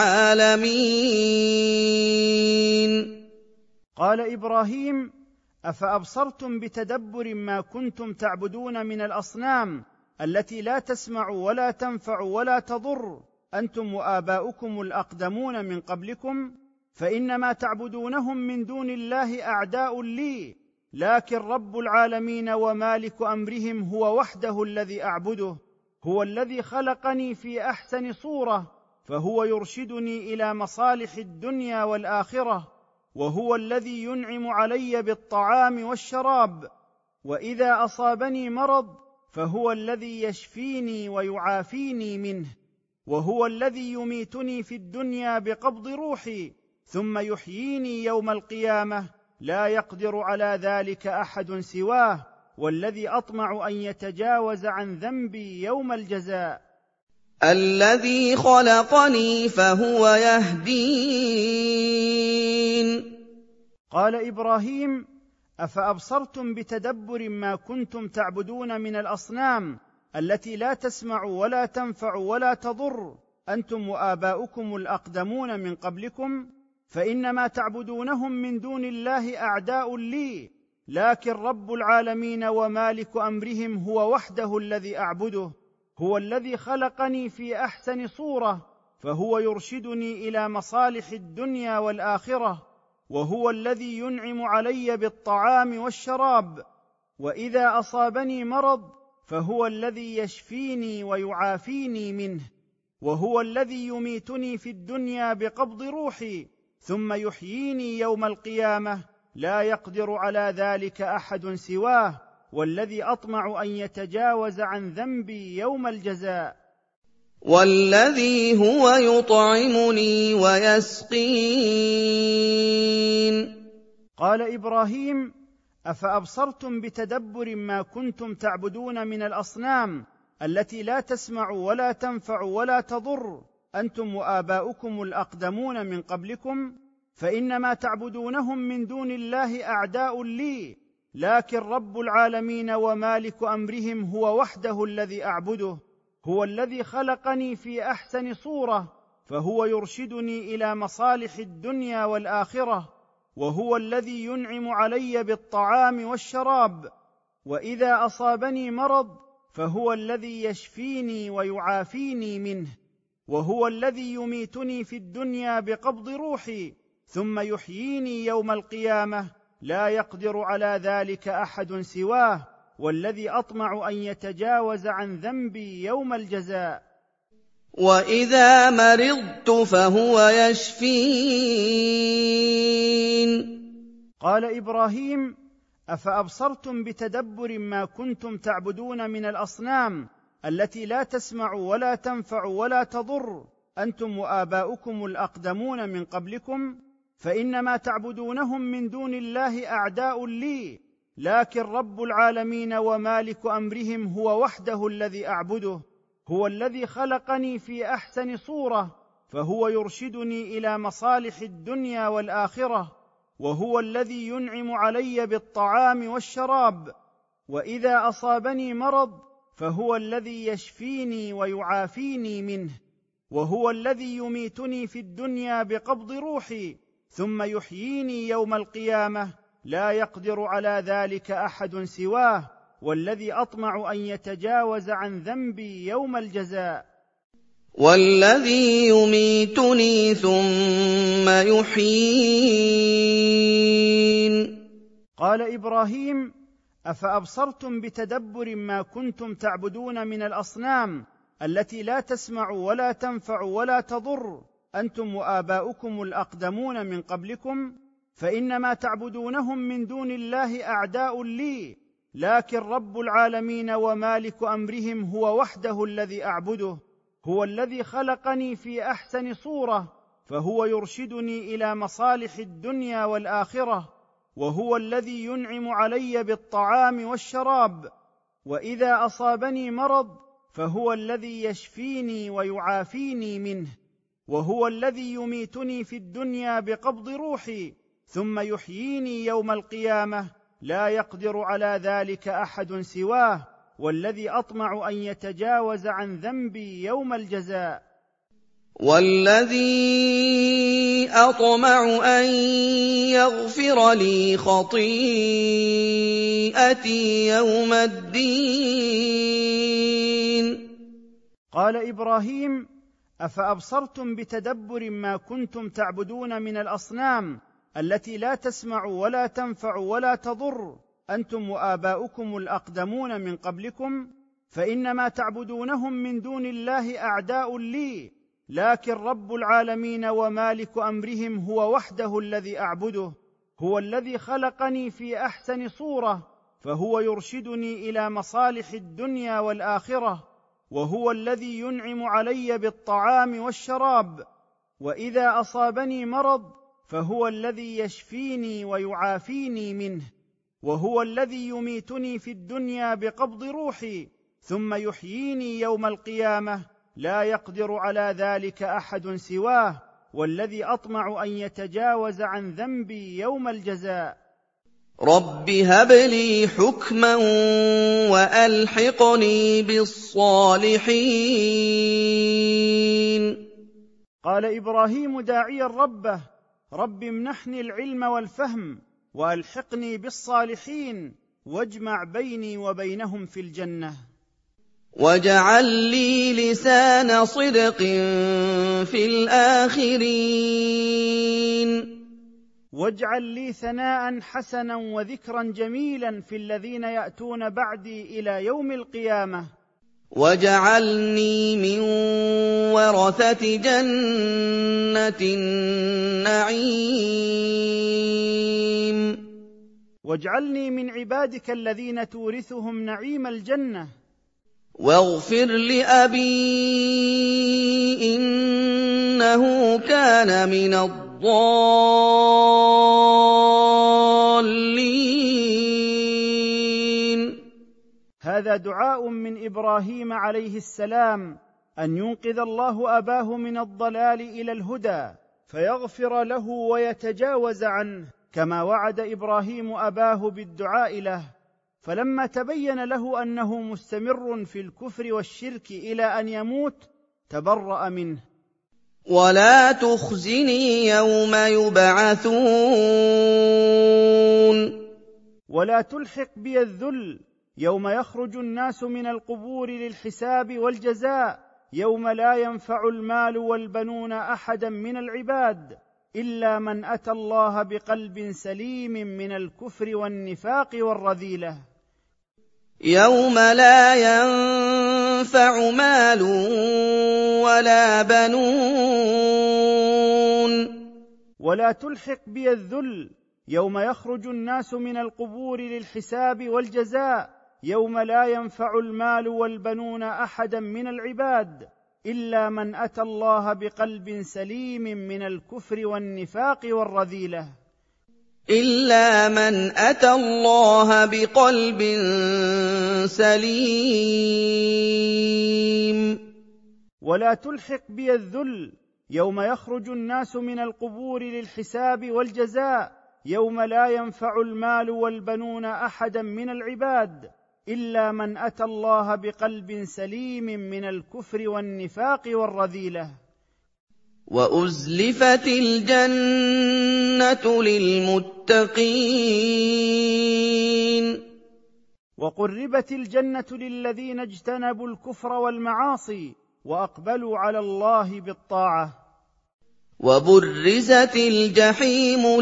العالمين. قال إبراهيم: أفأبصرتم بتدبر ما كنتم تعبدون من الأصنام التي لا تسمع ولا تنفع ولا تضر، أنتم وآباؤكم الأقدمون من قبلكم، فإنما تعبدونهم من دون الله أعداء لي، لكن رب العالمين ومالك أمرهم هو وحده الذي أعبده، هو الذي خلقني في أحسن صورة، فهو يرشدني إلى مصالح الدنيا والآخرة، وهو الذي ينعم علي بالطعام والشراب، وإذا أصابني مرض فهو الذي يشفيني ويعافيني منه، وهو الذي يميتني في الدنيا بقبض روحي ثم يحييني يوم القيامة، لا يقدر على ذلك أحد سواه، والذي أطمع أن يتجاوز عن ذنبي يوم الجزاء. الذي خلقني فهو يهدين. قال إبراهيم: أفأبصرتم بتدبر ما كنتم تعبدون من الأصنام التي لا تسمع ولا تنفع ولا تضر، أنتم وآباؤكم الأقدمون من قبلكم، فإنما تعبدونهم من دون الله أعداء لي، لكن رب العالمين ومالك أمرهم هو وحده الذي أعبده، هو الذي خلقني في أحسن صورة، فهو يرشدني إلى مصالح الدنيا والآخرة، وهو الذي ينعم علي بالطعام والشراب، وإذا أصابني مرض فهو الذي يشفيني ويعافيني منه، وهو الذي يميتني في الدنيا بقبض روحي ثم يحييني يوم القيامة، لا يقدر على ذلك أحد سواه، والذي أطمع أن يتجاوز عن ذنبي يوم الجزاء. والذي هو يطعمني ويسقين. قال إبراهيم: أفأبصرتم بتدبر ما كنتم تعبدون من الأصنام التي لا تسمع ولا تنفع ولا تضر، أنتم وآباؤكم الأقدمون من قبلكم، فإنما تعبدونهم من دون الله أعداء لي، لكن رب العالمين ومالك أمرهم هو وحده الذي أعبده، هو الذي خلقني في أحسن صورة، فهو يرشدني إلى مصالح الدنيا والآخرة، وهو الذي ينعم علي بالطعام والشراب، وإذا أصابني مرض فهو الذي يشفيني ويعافيني منه، وهو الذي يميتني في الدنيا بقبض روحي ثم يحييني يوم القيامة، لا يقدر على ذلك أحد سواه، والذي أطمع أن يتجاوز عن ذنبي يوم الجزاء. وإذا مرضت فهو يشفين. قال إبراهيم: أفأبصرتم بتدبر ما كنتم تعبدون من الأصنام التي لا تسمع ولا تنفع ولا تضر، أنتم وآباؤكم الأقدمون من قبلكم، فإنما تعبدونهم من دون الله أعداء لي، لكن رب العالمين ومالك أمرهم هو وحده الذي أعبده، هو الذي خلقني في أحسن صورة، فهو يرشدني إلى مصالح الدنيا والآخرة، وهو الذي ينعم علي بالطعام والشراب. وإذا أصابني مرض فهو الذي يشفيني ويعافيني منه، وهو الذي يميتني في الدنيا بقبض روحي ثم يحييني يوم القيامة، لا يقدر على ذلك أحد سواه، والذي أطمع أن يتجاوز عن ذنبي يوم الجزاء. والذي يميتني ثم يحيين. قال إبراهيم: أفأبصرتم بتدبر ما كنتم تعبدون من الأصنام التي لا تسمع ولا تنفع ولا تضر، أنتم وآباؤكم الأقدمون من قبلكم، فإنما تعبدونهم من دون الله أعداء لي، لكن رب العالمين ومالك أمرهم هو وحده الذي أعبده، هو الذي خلقني في أحسن صورة، فهو يرشدني إلى مصالح الدنيا والآخرة، وهو الذي ينعم علي بالطعام والشراب. وإذا أصابني مرض فهو الذي يشفيني ويعافيني منه، وهو الذي يميتني في الدنيا بقبض روحي ثم يحييني يوم القيامة، لا يقدر على ذلك أحد سواه، والذي أطمع أن يتجاوز عن ذنبي يوم الجزاء. والذي أطمع أن يغفر لي خطيئتي يوم الدين. قال إبراهيم: أفأبصرتم بتدبر ما كنتم تعبدون من الأصنام التي لا تسمع ولا تنفع ولا تضر، أنتم وآباؤكم الأقدمون من قبلكم، فإنما تعبدونهم من دون الله أعداء لي، لكن رب العالمين ومالك أمرهم هو وحده الذي أعبده، هو الذي خلقني في أحسن صورة، فهو يرشدني إلى مصالح الدنيا والآخرة، وهو الذي ينعم علي بالطعام والشراب. وإذا أصابني مرض فهو الذي يشفيني ويعافيني منه، وهو الذي يميتني في الدنيا بقبض روحي ثم يحييني يوم القيامة، لا يقدر على ذلك أحد سواه، والذي أطمع أن يتجاوز عن ذنبي يوم الجزاء. رب هب لي حكما وألحقني بالصالحين. قال إبراهيم داعيا ربه: رب امنحني العلم والفهم وألحقني بالصالحين، واجمع بيني وبينهم في الجنة. واجعل لي لسان صدق في الآخرين. واجعل لي ثناء حسنا وذكرا جميلا في الذين يأتون بعدي إلى يوم القيامة. واجعلني من ورثة جنة النعيم. واجعلني من عبادك الذين تورثهم نعيم الجنة. واغفر لأبي إنه كان من الضالين. هذا دعاء من إبراهيم عليه السلام أن ينقذ الله أباه من الضلال إلى الهدى، فيغفر له ويتجاوز عنه، كما وعد إبراهيم أباه بالدعاء له، فلما تبين له أنه مستمر في الكفر والشرك إلى أن يموت تبرأ منه. ولا تخزني يوم يبعثون. ولا تلحق بي الذل يوم يخرج الناس من القبور للحساب والجزاء يوم لا ينفع المال والبنون أحدا من العباد إلا من أتى الله بقلب سليم من الكفر والنفاق والرذيلة. يوم لا ينفع مال ولا بنون. ولا تلحق بي الذل يوم يخرج الناس من القبور للحساب والجزاء يوم لا ينفع المال والبنون أحدا من العباد إلا من أتى الله بقلب سليم من الكفر والنفاق والرذيلة. إلا من أتى الله بقلب سليم. ولا تلحق بي الذل يوم يخرج الناس من القبور للحساب والجزاء يوم لا ينفع المال والبنون أحدا من العباد إلا من أتى الله بقلب سليم من الكفر والنفاق والرذيلة. وأزلفت الجنة للمتقين. وقربت الجنة للذين اجتنبوا الكفر والمعاصي وأقبلوا على الله بالطاعة. وبرزت الجحيم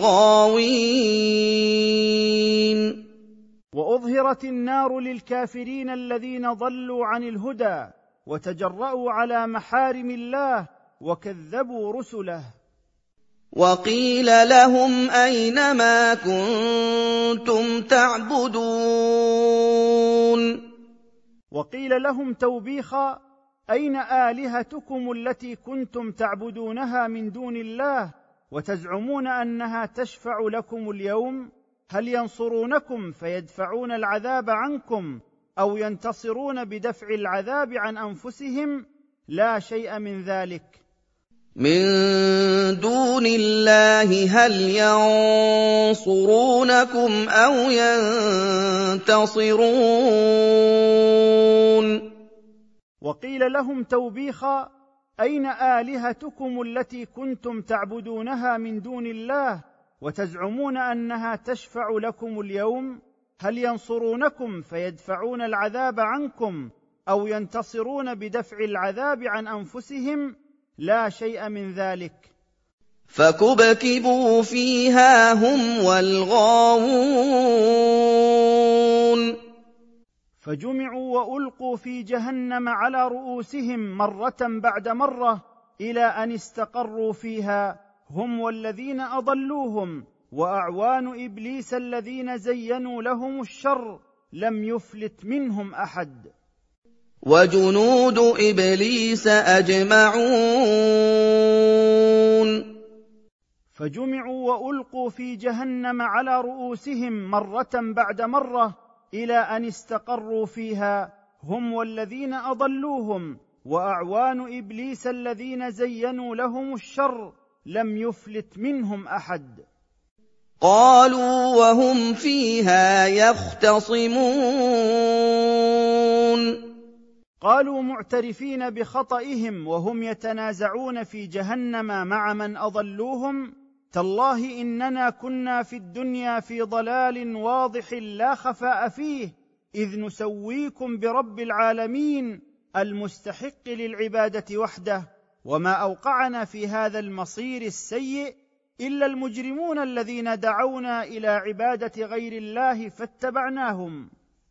للغاوين. وأظهرت النار للكافرين الذين ضلوا عن الهدى وتجرأوا على محارم الله وكذبوا رسله. وقيل لهم أين ما كنتم تعبدون. وقيل لهم توبيخا أين آلهتكم التي كنتم تعبدونها من دون الله وتزعمون أنها تشفع لكم اليوم؟ هل ينصرونكم فيدفعون العذاب عنكم أو ينتصرون بدفع العذاب عن أنفسهم؟ لا شيء من ذلك. من دون الله هل ينصرونكم أو ينتصرون. وقيل لهم توبيخا أين آلهتكم التي كنتم تعبدونها من دون الله وتزعمون أنها تشفع لكم اليوم؟ هل ينصرونكم فيدفعون العذاب عنكم أو ينتصرون بدفع العذاب عن أنفسهم؟ لا شيء من ذلك. فكبكبوا فيها هم والغاوون. فجمعوا وألقوا في جهنم على رؤوسهم مرة بعد مرة إلى أن استقروا فيها هم والذين أضلوهم وأعوان إبليس الذين زينوا لهم الشر لم يفلت منهم أحد. وجنود إبليس أجمعون. فجمعوا وألقوا في جهنم على رؤوسهم مرة بعد مرة إلى أن استقروا فيها هم والذين أضلوهم وأعوان إبليس الذين زينوا لهم الشر لم يفلت منهم أحد. قالوا وهم فيها يختصمون. قالوا معترفين بخطئهم وهم يتنازعون في جهنم مع من أضلوهم: تالله إننا كنا في الدنيا في ضلال واضح لا خفاء فيه، إذ نسويكم برب العالمين المستحق للعبادة وحده، وما أوقعنا في هذا المصير السيء إلا المجرمون الذين دعونا إلى عبادة غير الله فاتبعناهم.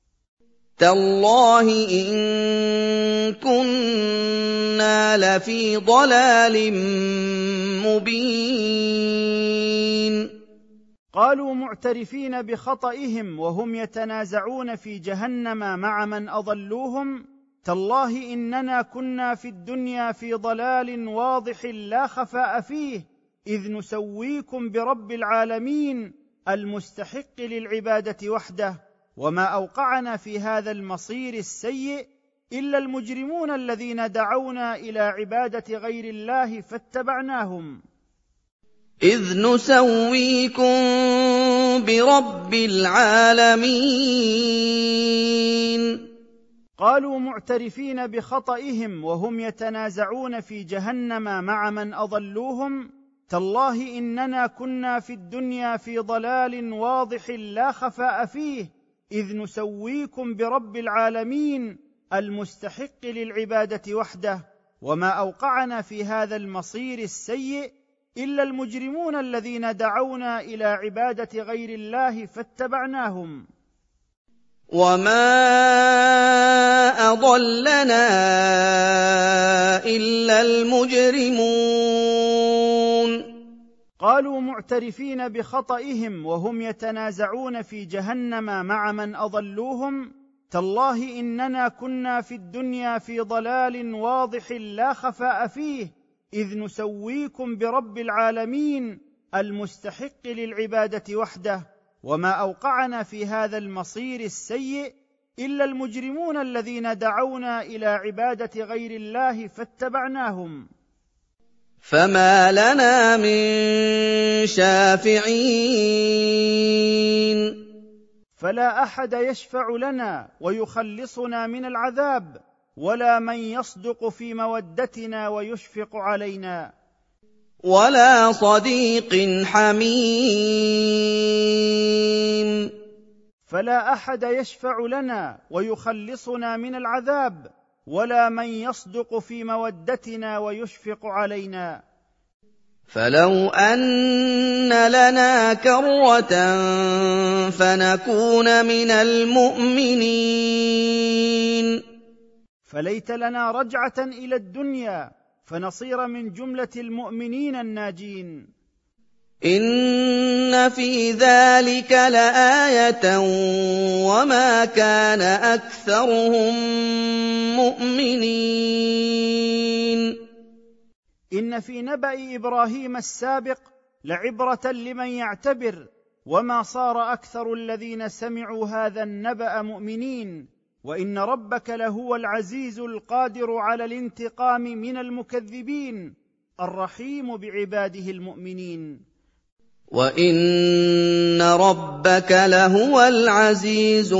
تالله إن كنا لفي ضلال مبين. قالوا معترفين بخطئهم وهم يتنازعون في جهنم مع من أضلوهم: تالله إننا كنا في الدنيا في ضلال واضح لا خفاء فيه، إذ نسويكم برب العالمين المستحق للعبادة وحده، وما أوقعنا في هذا المصير السيء إلا المجرمون الذين دعونا إلى عبادة غير الله فاتبعناهم. إذ نسويكم برب العالمين. قالوا معترفين بخطئهم وهم يتنازعون في جهنم مع من أضلوهم: تالله إننا كنا في الدنيا في ضلال واضح لا خفاء فيه، إذ نسويكم برب العالمين المستحق للعبادة وحده، وما أوقعنا في هذا المصير السيء إلا المجرمون الذين دعونا إلى عبادة غير الله فاتبعناهم. وما أضلنا إلا المجرمون. قالوا معترفين بخطئهم وهم يتنازعون في جهنم مع من أضلوهم: تالله إننا كنا في الدنيا في ضلال واضح لا خفاء فيه، إذ نسويكم برب العالمين المستحق للعبادة وحده، وما أوقعنا في هذا المصير السيء إلا المجرمون الذين دعونا إلى عبادة غير الله فاتبعناهم. فما لنا من شافعين. فلا أحد يشفع لنا ويخلصنا من العذاب، ولا من يصدق في مودتنا ويشفق علينا. ولا صديق حميم. فلا أحد يشفع لنا ويخلصنا من العذاب، ولا من يصدق في مودتنا ويشفق علينا. فلو أن لنا كرة فنكون من المؤمنين. فليت لنا رجعة إلى الدنيا فنصير من جملة المؤمنين الناجين. إن في ذلك لآية وما كان أكثرهم مؤمنين. إن في نبأ إبراهيم السابق لعبرة لمن يعتبر، وما صار أكثر الذين سمعوا هذا النبأ مؤمنين، وإن ربك لهو العزيز القادر على الانتقام من المكذبين الرحيم بعباده المؤمنين. وإن ربك لهو العزيز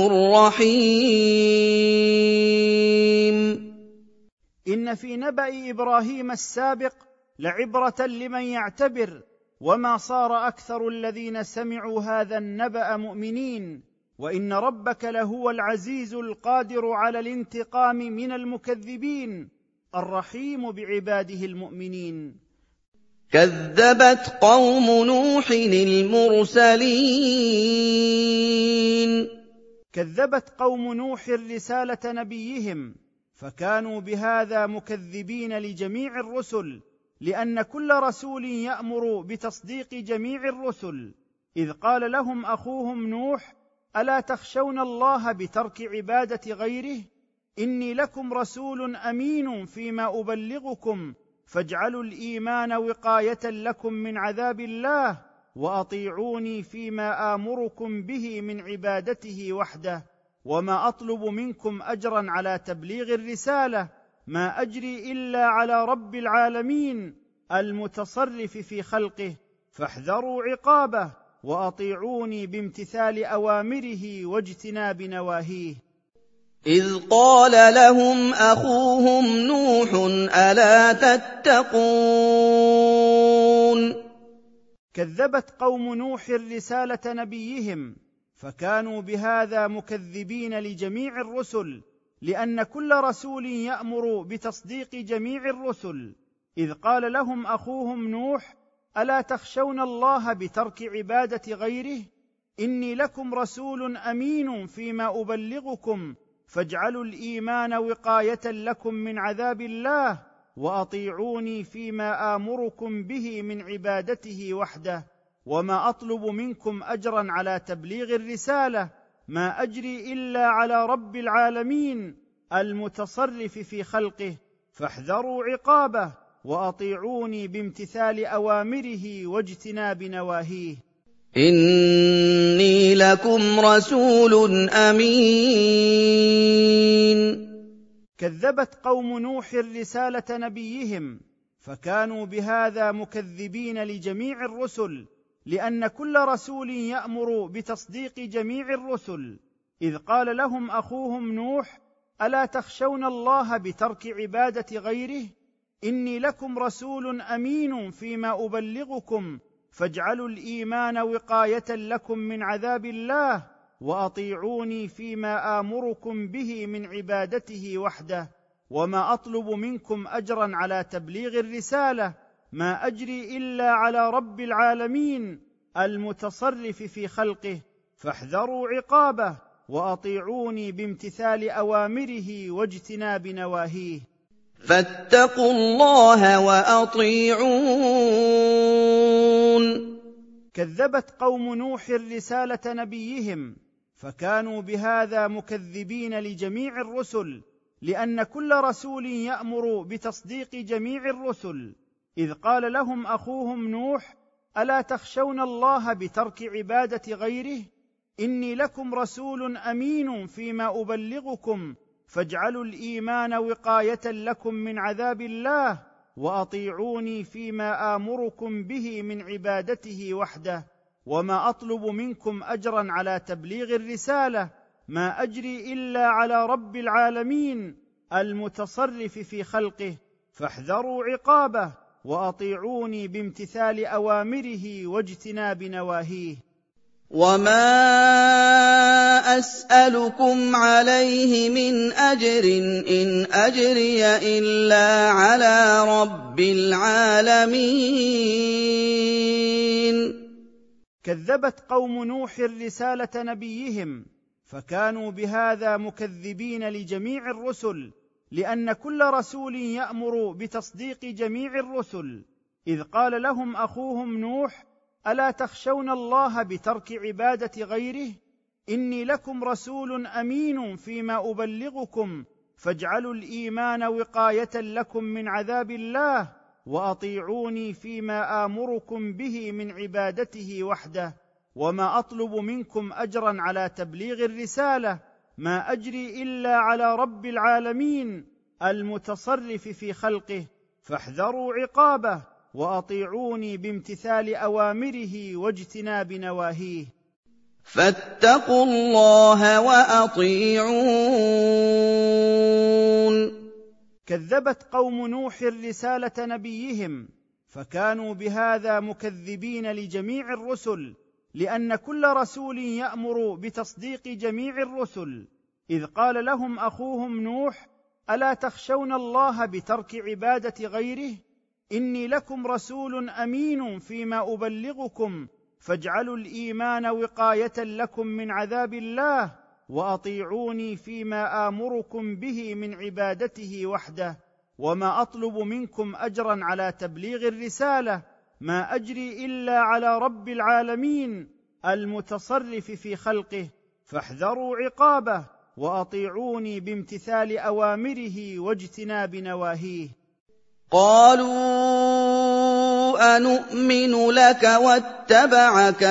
الرحيم. إن في نبأ إبراهيم السابق لعبرة لمن يعتبر، وما صار أكثر الذين سمعوا هذا النبأ مؤمنين، وإن ربك لهو العزيز القادر على الانتقام من المكذبين الرحيم بعباده المؤمنين. كذبت قوم نوح المرسلين. كذبت قوم نوح رسالة نبيهم، فكانوا بهذا مكذبين لجميع الرسل، لأن كل رسول يأمر بتصديق جميع الرسل، إذ قال لهم أخوهم نوح: ألا تخشون الله بترك عبادة غيره؟ إني لكم رسول أمين فيما أبلغكم، فاجعلوا الإيمان وقاية لكم من عذاب الله، وأطيعوني فيما آمركم به من عبادته وحده، وما أطلب منكم أجرا على تبليغ الرسالة، ما أجري إلا على رب العالمين المتصرف في خلقه، فاحذروا عقابه، وأطيعوني بامتثال أوامره واجتناب نواهيه. إذ قال لهم أخوهم نوح ألا تتقون. كذبت قوم نوح رسالة نبيهم، فكانوا بهذا مكذبين لجميع الرسل، لأن كل رسول يأمر بتصديق جميع الرسل، إذ قال لهم أخوهم نوح: ألا تخشون الله بترك عبادة غيره؟ إني لكم رسول أمين فيما أبلغكم، فاجعلوا الإيمان وقاية لكم من عذاب الله، وأطيعوني فيما آمركم به من عبادته وحده، وما أطلب منكم أجرا على تبليغ الرسالة، ما أجري إلا على رب العالمين المتصرف في خلقه، فاحذروا عقابه، وأطيعوني بامتثال أوامره واجتناب نواهيه. إني لكم رسول أمين. كذبت قوم نوح رسالة نبيهم، فكانوا بهذا مكذبين لجميع الرسل، لأن كل رسول يأمر بتصديق جميع الرسل، إذ قال لهم أخوهم نوح: ألا تخشون الله بترك عبادة غيره؟ إني لكم رسول أمين فيما أبلغكم، فاجعلوا الإيمان وقاية لكم من عذاب الله، واطيعوني فيما امركم به من عبادته وحده، وما اطلب منكم اجرا على تبليغ الرساله، ما اجري الا على رب العالمين المتصرف في خلقه، فاحذروا عقابه واطيعوني بامتثال اوامره واجتناب نواهيه. فاتقوا الله واطيعون. كذبت قوم نوح رساله نبيهم، فكانوا بهذا مكذبين لجميع الرسل، لان كل رسول يامر بتصديق جميع الرسل، اذ قال لهم اخوهم نوح: الا تخشون الله بترك عباده غيره؟ اني لكم رسول امين فيما ابلغكم، فاجعلوا الايمان وقايه لكم من عذاب الله، واطيعوني فيما امركم به من عبادته وحده، وما اطلب منكم اجرا على تبليغ الرساله، ما اجري الا على رب العالمين المتصرف في خلقه، فاحذروا عقابه واطيعوني بامتثال اوامره واجتناب نواهيه. وما اسالكم عليه من اجر ان اجري الا على رب العالمين. كذبت قوم نوح رساله نبيهم، فكانوا بهذا مكذبين لجميع الرسل، لان كل رسول يامر بتصديق جميع الرسل، اذ قال لهم اخوهم نوح: الا تخشون الله بترك عباده غيره؟ اني لكم رسول امين فيما ابلغكم، فاجعلوا الايمان وقايه لكم من عذاب الله، واطيعوني فيما امركم به من عبادته وحده، وما اطلب منكم اجرا على تبليغ الرساله، ما اجري الا على رب العالمين المتصرف في خلقه، فاحذروا عقابه واطيعوني بامتثال اوامره واجتناب نواهيه. فاتقوا الله واطيعون. كذبت قوم نوح رساله نبيهم، فكانوا بهذا مكذبين لجميع الرسل، لان كل رسول يامر بتصديق جميع الرسل، اذ قال لهم اخوهم نوح: الا تخشون الله بترك عباده غيره؟ اني لكم رسول امين فيما ابلغكم، فاجعلوا الايمان وقايه لكم من عذاب الله، واطيعوني فيما امركم به من عبادته وحده، وما اطلب منكم اجرا على تبليغ الرساله، ما اجري الا على رب العالمين المتصرف في خلقه، فاحذروا عقابه واطيعوني بامتثال اوامره واجتناب نواهيه. قالوا أنؤمن لك واتبعك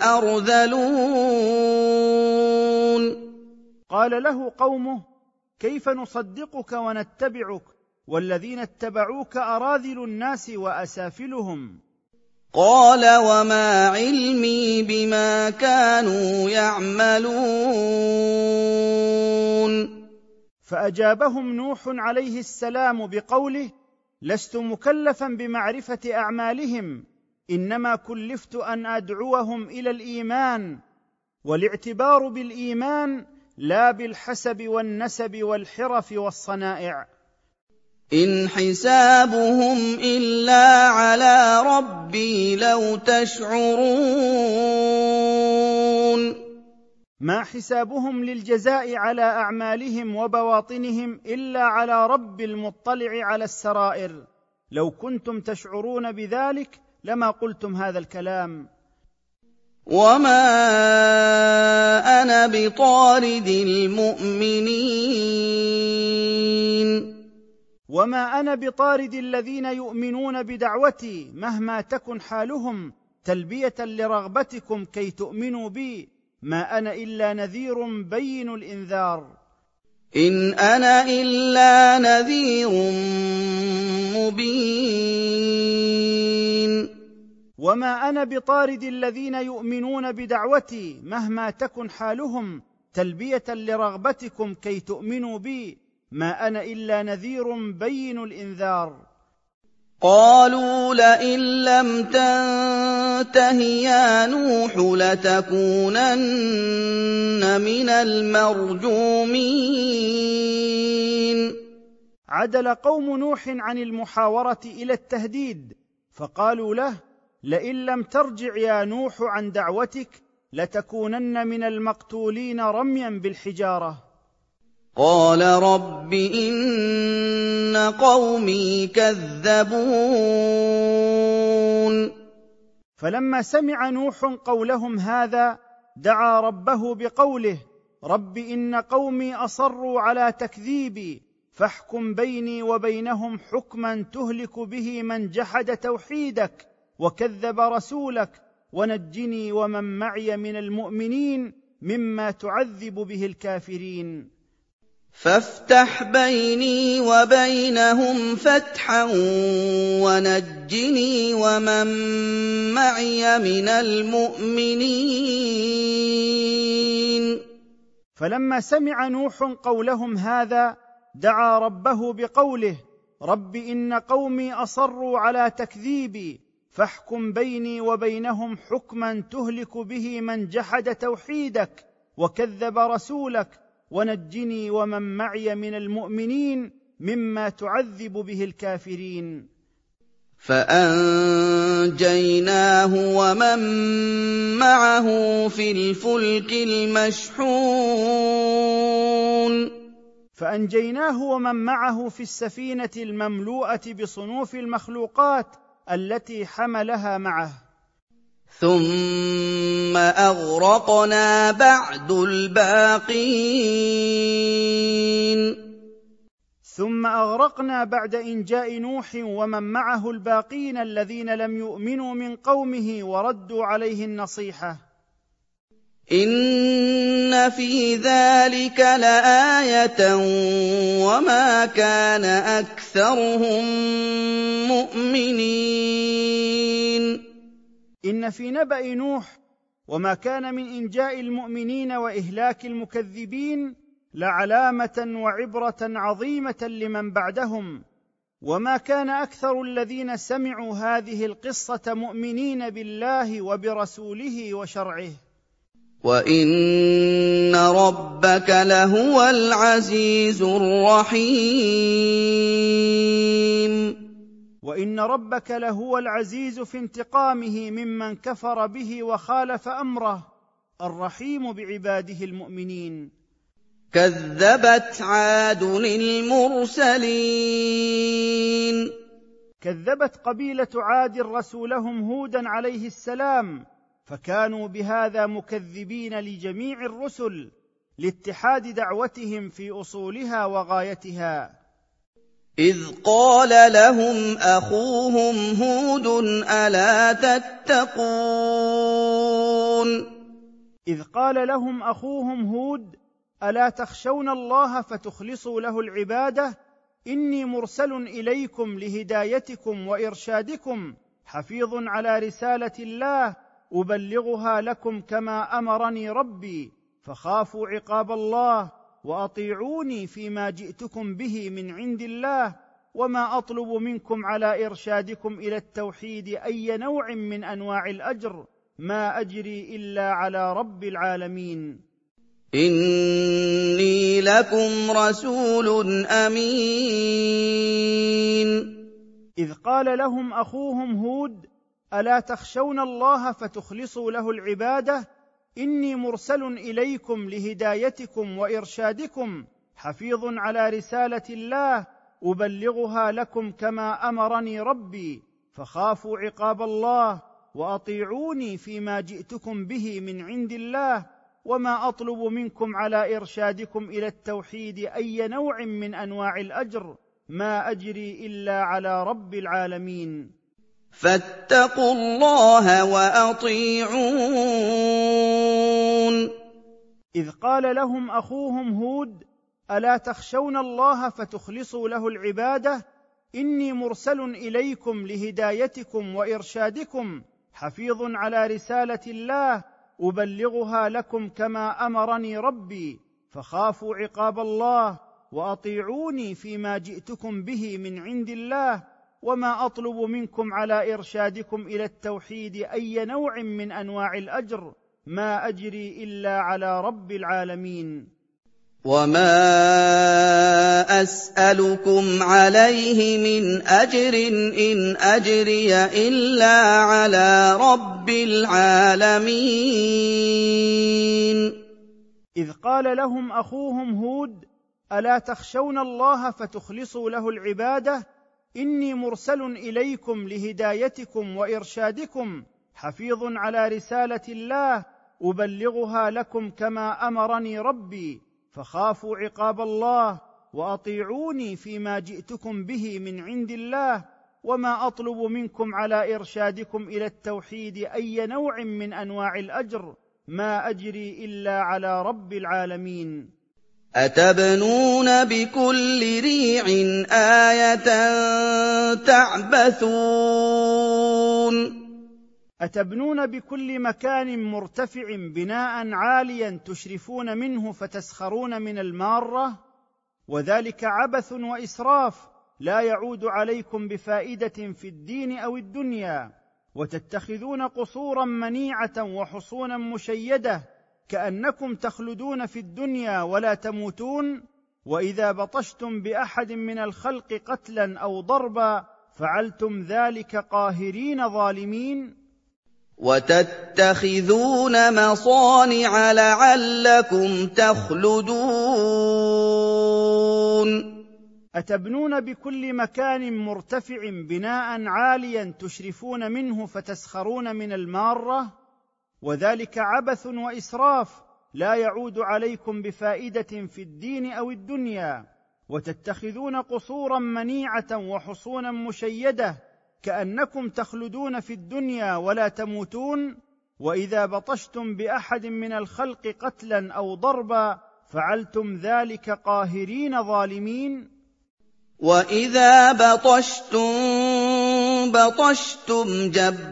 الأرذلون. قال له قومه: كيف نصدقك ونتبعك والذين اتبعوك أراذل الناس وأسافلهم؟ قال وما علمي بما كانوا يعملون. فأجابهم نوح عليه السلام بقوله: لست مكلفا بمعرفة أعمالهم، إنما كلفت أن أدعوهم إلى الإيمان، والاعتبار بالإيمان لا بالحسب والنسب والحرف والصنائع. إن حسابهم إلا على ربي لو تشعرون. ما حسابهم للجزاء على أعمالهم وبواطنهم إلا على رب المطلع على السرائر، لو كنتم تشعرون بذلك لما قلتم هذا الكلام. وما أنا بطارد المؤمنين. وما أنا بطارد الذين يؤمنون بدعوتي مهما تكن حالهم، تلبية لرغبتكم كي تؤمنوا بي، ما أنا إلا نذير بين الإنذار. إن أنا إلا نذير مبين. وما أنا بطارد الذين يؤمنون بدعوتي مهما تكن حالهم، تلبية لرغبتكم كي تؤمنوا بي، ما أنا إلا نذير بين الإنذار. قَالُوا لَئِن لَّمْ تَنتَهِ يَا نُوحُ لَتَكُونَنَّ مِنَ الْمَرْجُومِينَ. عدل قوم نوح عن المحاورة إلى التهديد، فقالوا له: لئن لم ترجع يا نوح عن دعوتك لتكونن من المقتولين رميا بالحجارة. قَالَ رَبِّ إِنَّ قَوْمِي كَذَّبُونِ. فلما سمع نوح قولهم هذا دعا ربه بقوله: رب إن قومي أصروا على تكذيبي فاحكم بيني وبينهم حكما تهلك به من جحد توحيدك وكذب رسولك ونجني ومن معي من المؤمنين مما تعذب به الكافرين. فافتح بيني وبينهم فتحا ونجني ومن معي من المؤمنين. فلما سمع نوح قولهم هذا دعا ربه بقوله: رب إن قومي أصروا على تكذيبي فاحكم بيني وبينهم حكما تهلك به من جحد توحيدك وكذب رسولك ونجني ومن معي من المؤمنين مما تعذب به الكافرين. فأنجيناه ومن معه في الفلك المشحون. فأنجيناه ومن معه في السفينة المملوءة بصنوف المخلوقات التي حملها معه. ثم أغرقنا بعد الباقين. ثم أغرقنا بعد إنجاء نوح ومن معه الباقين الذين لم يؤمنوا من قومه وردوا عليه النصيحة. إن في ذلك لآية وما كان أكثرهم مؤمنين. إن في نبأ نوح وما كان من إنجاء المؤمنين وإهلاك المكذبين لعلامة وعبرة عظيمة لمن بعدهم، وما كان أكثر الذين سمعوا هذه القصة مؤمنين بالله وبرسوله وشرعه. وَإِنَّ رَبَّكَ لَهُوَ الْعَزِيزُ الرَّحِيمُ. وإن ربك لهو العزيز في انتقامه ممن كفر به وخالف أمره، الرحيم بعباده المؤمنين. كذبت عاد المرسلين. كذبت قبيلة عاد رسولهم هودا عليه السلام، فكانوا بهذا مكذبين لجميع الرسل لاتحاد دعوتهم في أصولها وغايتها. إذ قال لهم أخوهم هود ألا تتقون. إذ قال لهم أخوهم هود ألا تخشون الله فتخلصوا له العبادة إني مرسل إليكم لهدايتكم وإرشادكم حفيظ على رسالة الله أبلغها لكم كما أمرني ربي فخافوا عقاب الله وأطيعوني فيما جئتكم به من عند الله وما أطلب منكم على إرشادكم إلى التوحيد أي نوع من أنواع الأجر ما أجري إلا على رب العالمين. إني لكم رسول أمين. إذ قال لهم أخوهم هود ألا تخشون الله فتخلصوا له العبادة إني مرسل إليكم لهدايتكم وإرشادكم حفيظ على رسالة الله أبلغها لكم كما أمرني ربي فخافوا عقاب الله وأطيعوني فيما جئتكم به من عند الله وما أطلب منكم على إرشادكم إلى التوحيد أي نوع من أنواع الأجر ما أجري إلا على رب العالمين. فاتقوا الله وأطيعون. إذ قال لهم أخوهم هود ألا تخشون الله فتخلصوا له العبادة إني مرسل إليكم لهدايتكم وإرشادكم حفيظ على رسالة الله أبلغها لكم كما أمرني ربي فخافوا عقاب الله وأطيعوني فيما جئتكم به من عند الله وما أطلب منكم على إرشادكم إلى التوحيد أي نوع من أنواع الأجر، ما أجري إلا على رب العالمين. وما أسألكم عليه من أجر إن أجري إلا على رب العالمين. إذ قال لهم أخوهم هود: ألا تخشون الله فتخلصوا له العبادة؟ إني مرسل إليكم لهدايتكم وإرشادكم، حفيظ على رسالة الله أبلغها لكم كما أمرني ربي، فخافوا عقاب الله وأطيعوني فيما جئتكم به من عند الله، وما أطلب منكم على إرشادكم إلى التوحيد أي نوع من أنواع الأجر، ما أجري إلا على رب العالمين. أتبنون بكل ريع آية تعبثون. أتبنون بكل مكان مرتفع بناء عاليا تشرفون منه فتسخرون من المارة، وذلك عبث وإسراف لا يعود عليكم بفائدة في الدين أو الدنيا، وتتخذون قصورا منيعة وحصونا مشيدة كأنكم تخلدون في الدنيا ولا تموتون، وإذا بطشتم بأحد من الخلق قتلا أو ضربا فعلتم ذلك قاهرين ظالمين. وتتخذون مصانع لعلكم تخلدون. أتبنون بكل مكان مرتفع بناء عاليا تشرفون منه فتسخرون من المارة، وذلك عبث وإسراف لا يعود عليكم بفائدة في الدين أو الدنيا، وتتخذون قصورا منيعة وحصونا مشيدة كأنكم تخلدون في الدنيا ولا تموتون، وإذا بطشتم بأحد من الخلق قتلا أو ضربا فعلتم ذلك قاهرين ظالمين. وإذا بطشتم بطشتم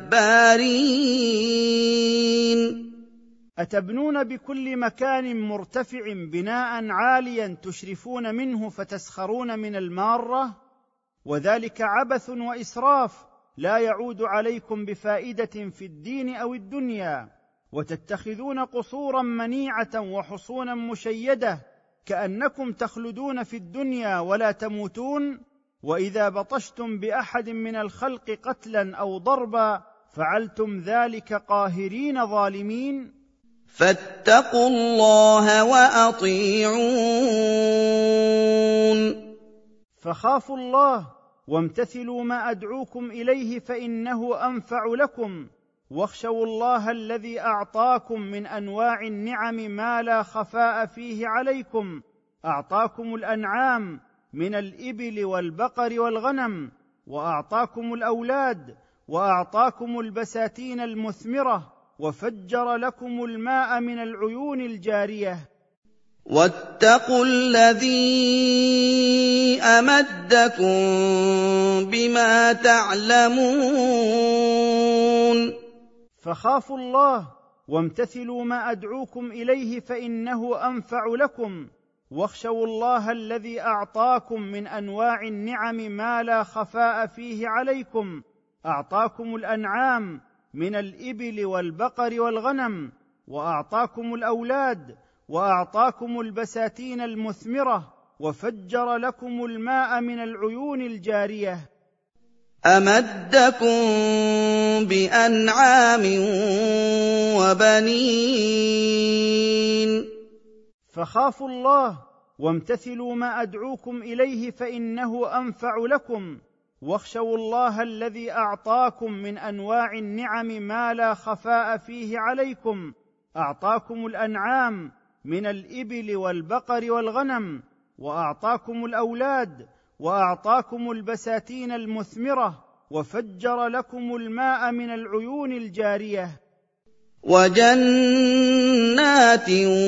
جبارين. أتبنون بكل مكان مرتفع بناء عاليا تشرفون منه فتسخرون من المارة، وذلك عبث وإسراف لا يعود عليكم بفائدة في الدين أو الدنيا، وتتخذون قصورا منيعة وحصونا مشيدة كأنكم تخلدون في الدنيا ولا تموتون، وإذا بطشتم بأحد من الخلق قتلا أو ضربا فعلتم ذلك قاهرين ظالمين. فاتقوا الله وأطيعون. فخافوا الله وامتثلوا ما أدعوكم إليه فإنه أنفع لكم، واخشوا الله الذي أعطاكم من أنواع النعم ما لا خفاء فيه عليكم. أعطاكم الأنعام من الإبل والبقر والغنم، وأعطاكم الأولاد، وأعطاكم البساتين المثمرة، وفجر لكم الماء من العيون الجارية. واتقوا الذي أمدكم بما تعلمون. فخافوا الله وامتثلوا ما أدعوكم إليه فإنه أنفع لكم، واخشوا الله الذي أعطاكم من أنواع النعم ما لا خفاء فيه عليكم. أعطاكم الأنعام من الإبل والبقر والغنم، وأعطاكم الأولاد، وأعطاكم البساتين المثمرة، وفجر لكم الماء من العيون الجارية. أمدكم بأنعام وبنين. فخافوا الله وامتثلوا ما أدعوكم إليه فإنه أنفع لكم، واخشوا الله الذي أعطاكم من أنواع النعم ما لا خفاء فيه عليكم. أعطاكم الأنعام من الإبل والبقر والغنم، وأعطاكم الأولاد، وأعطاكم البساتين المثمرة، وفجر لكم الماء من العيون الجارية. وجنات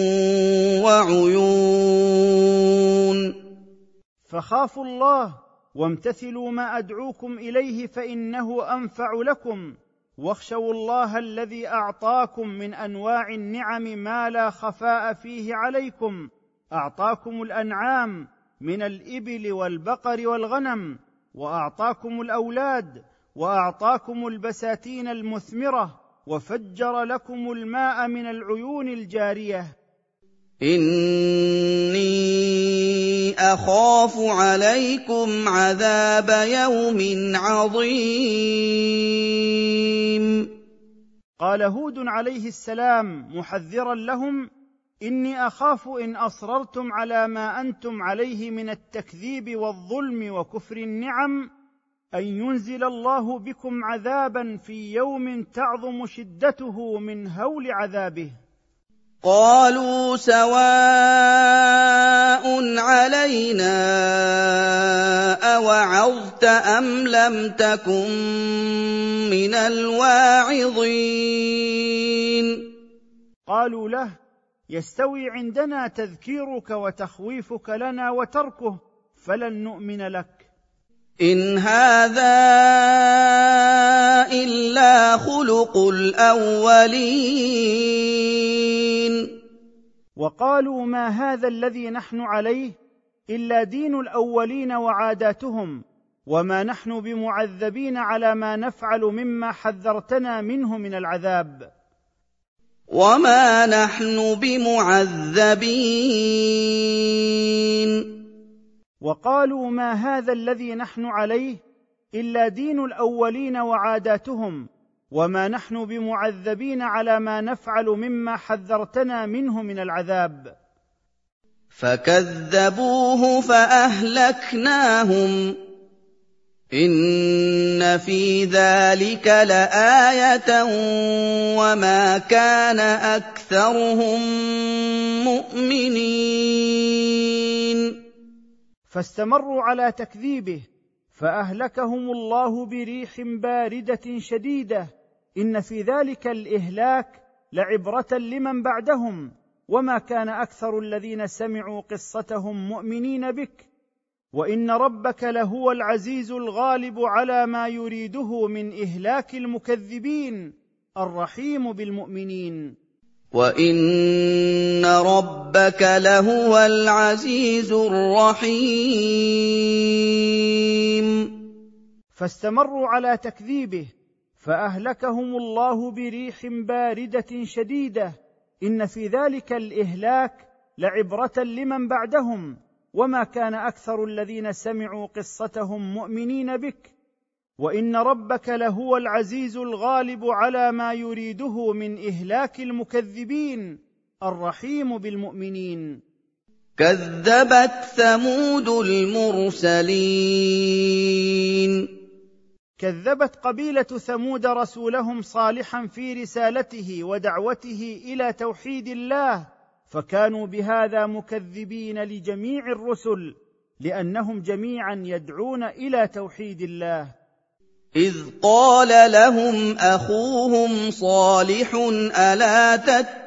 وعيون. فخافوا الله وامتثلوا ما أدعوكم إليه فإنه أنفع لكم، واخشوا الله الذي أعطاكم من أنواع النعم ما لا خفاء فيه عليكم. أعطاكم الأنعام من الإبل والبقر والغنم، واعطاكم الاولاد واعطاكم البساتين المثمره وفجر لكم الماء من العيون الجاريه. إني أخاف عليكم عذاب يوم عظيم. قال هود عليه السلام محذرا لهم: إني أخاف إن أصررتم على ما أنتم عليه من التكذيب والظلم وكفر النعم أن ينزل الله بكم عذابا في يوم تعظم شدته من هول عذابه. قالوا سواء علينا أوعظت أم لم تكن من الواعظين. قالوا له: يستوي عندنا تذكيرك وتخويفك لنا وتركه، فلن نؤمن لك. إن هذا إلا خلق الأولين. وقالوا: ما هذا الذي نحن عليه إلا دين الأولين وعاداتهم، وما نحن بمعذبين على ما نفعل مما حذرتنا منه من العذاب. وما نحن بمعذبين. وقالوا: ما هذا الذي نحن عليه إلا دين الأولين وعاداتهم، وما نحن بمعذبين على ما نفعل مما حذرتنا منه من العذاب. فكذبوه فأهلكناهم. إن في ذلك لآية وما كان أكثرهم مؤمنين. فاستمروا على تكذيبه فأهلكهم الله بريح باردة شديدة. إن في ذلك الإهلاك لعبرة لمن بعدهم، وما كان أكثر الذين سمعوا قصتهم مؤمنين بك، وإن ربك لهو العزيز الغالب على ما يريده من إهلاك المكذبين الرحيم بالمؤمنين. وَإِنَّ رَبَّكَ لَهُوَ الْعَزِيزُ الرَّحِيمُ. فاستمروا على تكذيبه فأهلكهم الله بريح باردة شديدة. إن في ذلك الإهلاك لعبرة لمن بعدهم، وما كان أكثر الذين سمعوا قصتهم مؤمنين بك، وإن ربك لهو العزيز الغالب على ما يريده من إهلاك المكذبين الرحيم بالمؤمنين. كذبت ثمود المرسلين. كذبت قبيلة ثمود رسولهم صالحا في رسالته ودعوته إلى توحيد الله، فكانوا بهذا مكذبين لجميع الرسل، لأنهم جميعا يدعون إلى توحيد الله. إذ قال لهم أخوهم صالح ألا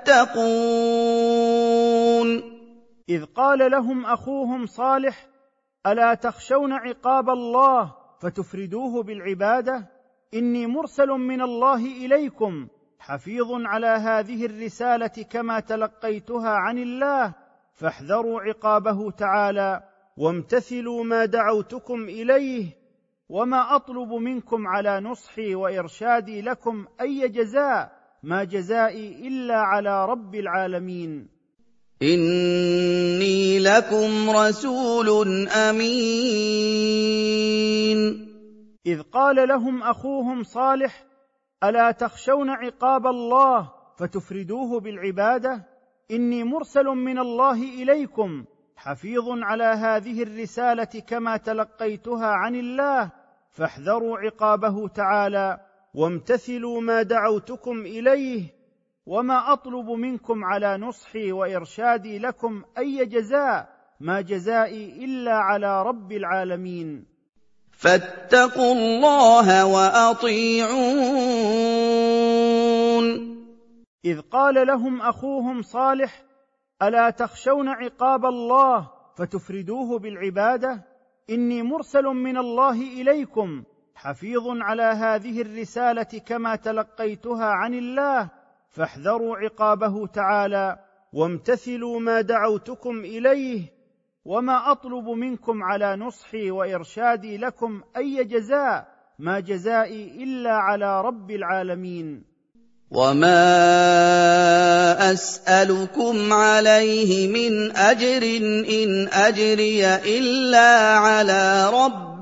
تتقون. إذ قال لهم أخوهم صالح: ألا تخشون عقاب الله فتفردوه بالعبادة؟ إني مرسل من الله إليكم حفيظ على هذه الرسالة كما تلقيتها عن الله، فاحذروا عقابه تعالى وامتثلوا ما دعوتكم إليه، وما أطلب منكم على نصحي وإرشادي لكم أي جزاء، ما جزائي إلا على رب العالمين. إني لكم رسول أمين. إذ قال لهم أخوهم صالح: ألا تخشون عقاب الله فتفردوه بالعبادة؟ إني مرسل من الله إليكم حفيظ على هذه الرسالة كما تلقيتها عن الله، فاحذروا عقابه تعالى وامتثلوا ما دعوتكم إليه، وما أطلب منكم على نصحي وإرشادي لكم أي جزاء، ما جزائي إلا على رب العالمين. فاتقوا الله وأطيعون. إذ قال لهم أخوهم صالح: ألا تخشون عقاب الله فتفردوه بالعبادة؟ إني مرسل من الله إليكم حفيظ على هذه الرسالة كما تلقيتها عن الله، فاحذروا عقابه تعالى وامتثلوا ما دعوتكم إليه، وما أطلب منكم على نصحي وإرشادي لكم أي جزاء، ما جزائي إلا على رب العالمين. وما أسألكم عليه من أجر إن أجري إلا على رب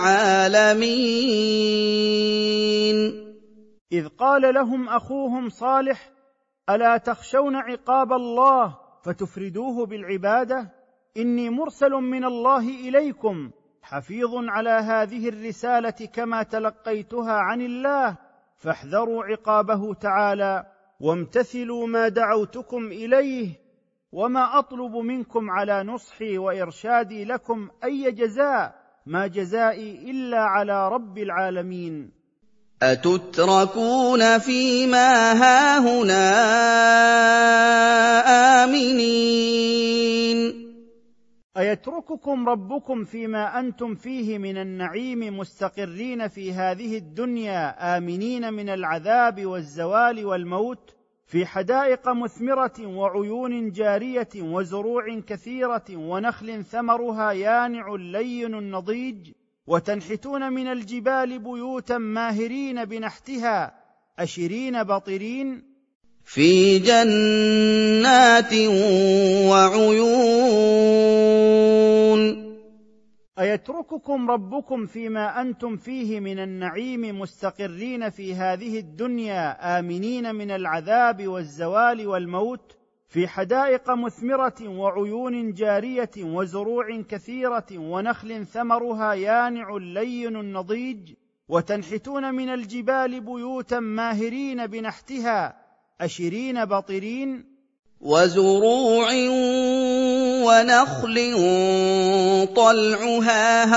العالمين. إذ قال لهم أخوهم صالح: ألا تخشون عقاب الله فتفردوه بالعبادة؟ إني مرسل من الله إليكم حفيظ على هذه الرسالة كما تلقيتها عن الله، فاحذروا عقابه تعالى وامتثلوا ما دعوتكم إليه. وما أطلب منكم على نصحي وإرشادي لكم أي جزاء، ما جزائي إلا على رب العالمين. أتتركون فيما هاهنا آمنين. أيترككم ربكم فيما أنتم فيه من النعيم مستقرين في هذه الدنيا آمنين من العذاب والزوال والموت، في حدائق مثمرة وعيون جارية وزروع كثيرة ونخل ثمرها يانع لين نضيج، وتنحتون من الجبال بيوتا ماهرين بنحتها أشرين بطرين، في جنات وعيون. أيترككم ربكم فيما أنتم فيه من النعيم مستقرين في هذه الدنيا آمنين من العذاب والزوال والموت، في حدائق مثمرة وعيون جارية وزروع كثيرة ونخل ثمرها يانع لين نضيج، وتنحتون من الجبال بيوتا ماهرين بنحتها أشرين بطرين، وزروع ونخل طلعها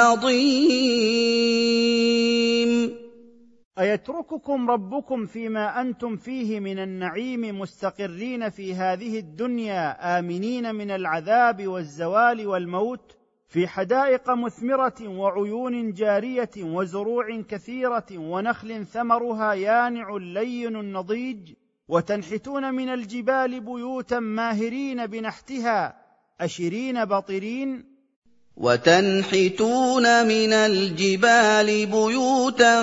هضيم. أيترككم ربكم فيما أنتم فيه من النعيم مستقرين في هذه الدنيا آمنين من العذاب والزوال والموت، في حدائق مثمرة وعيون جارية وزروع كثيرة ونخل ثمرها يانع لين نضيج، وتنحتون من الجبال بيوتا ماهرين بنحتها أشرين بطرين، وتنحتون من الجبال بيوتا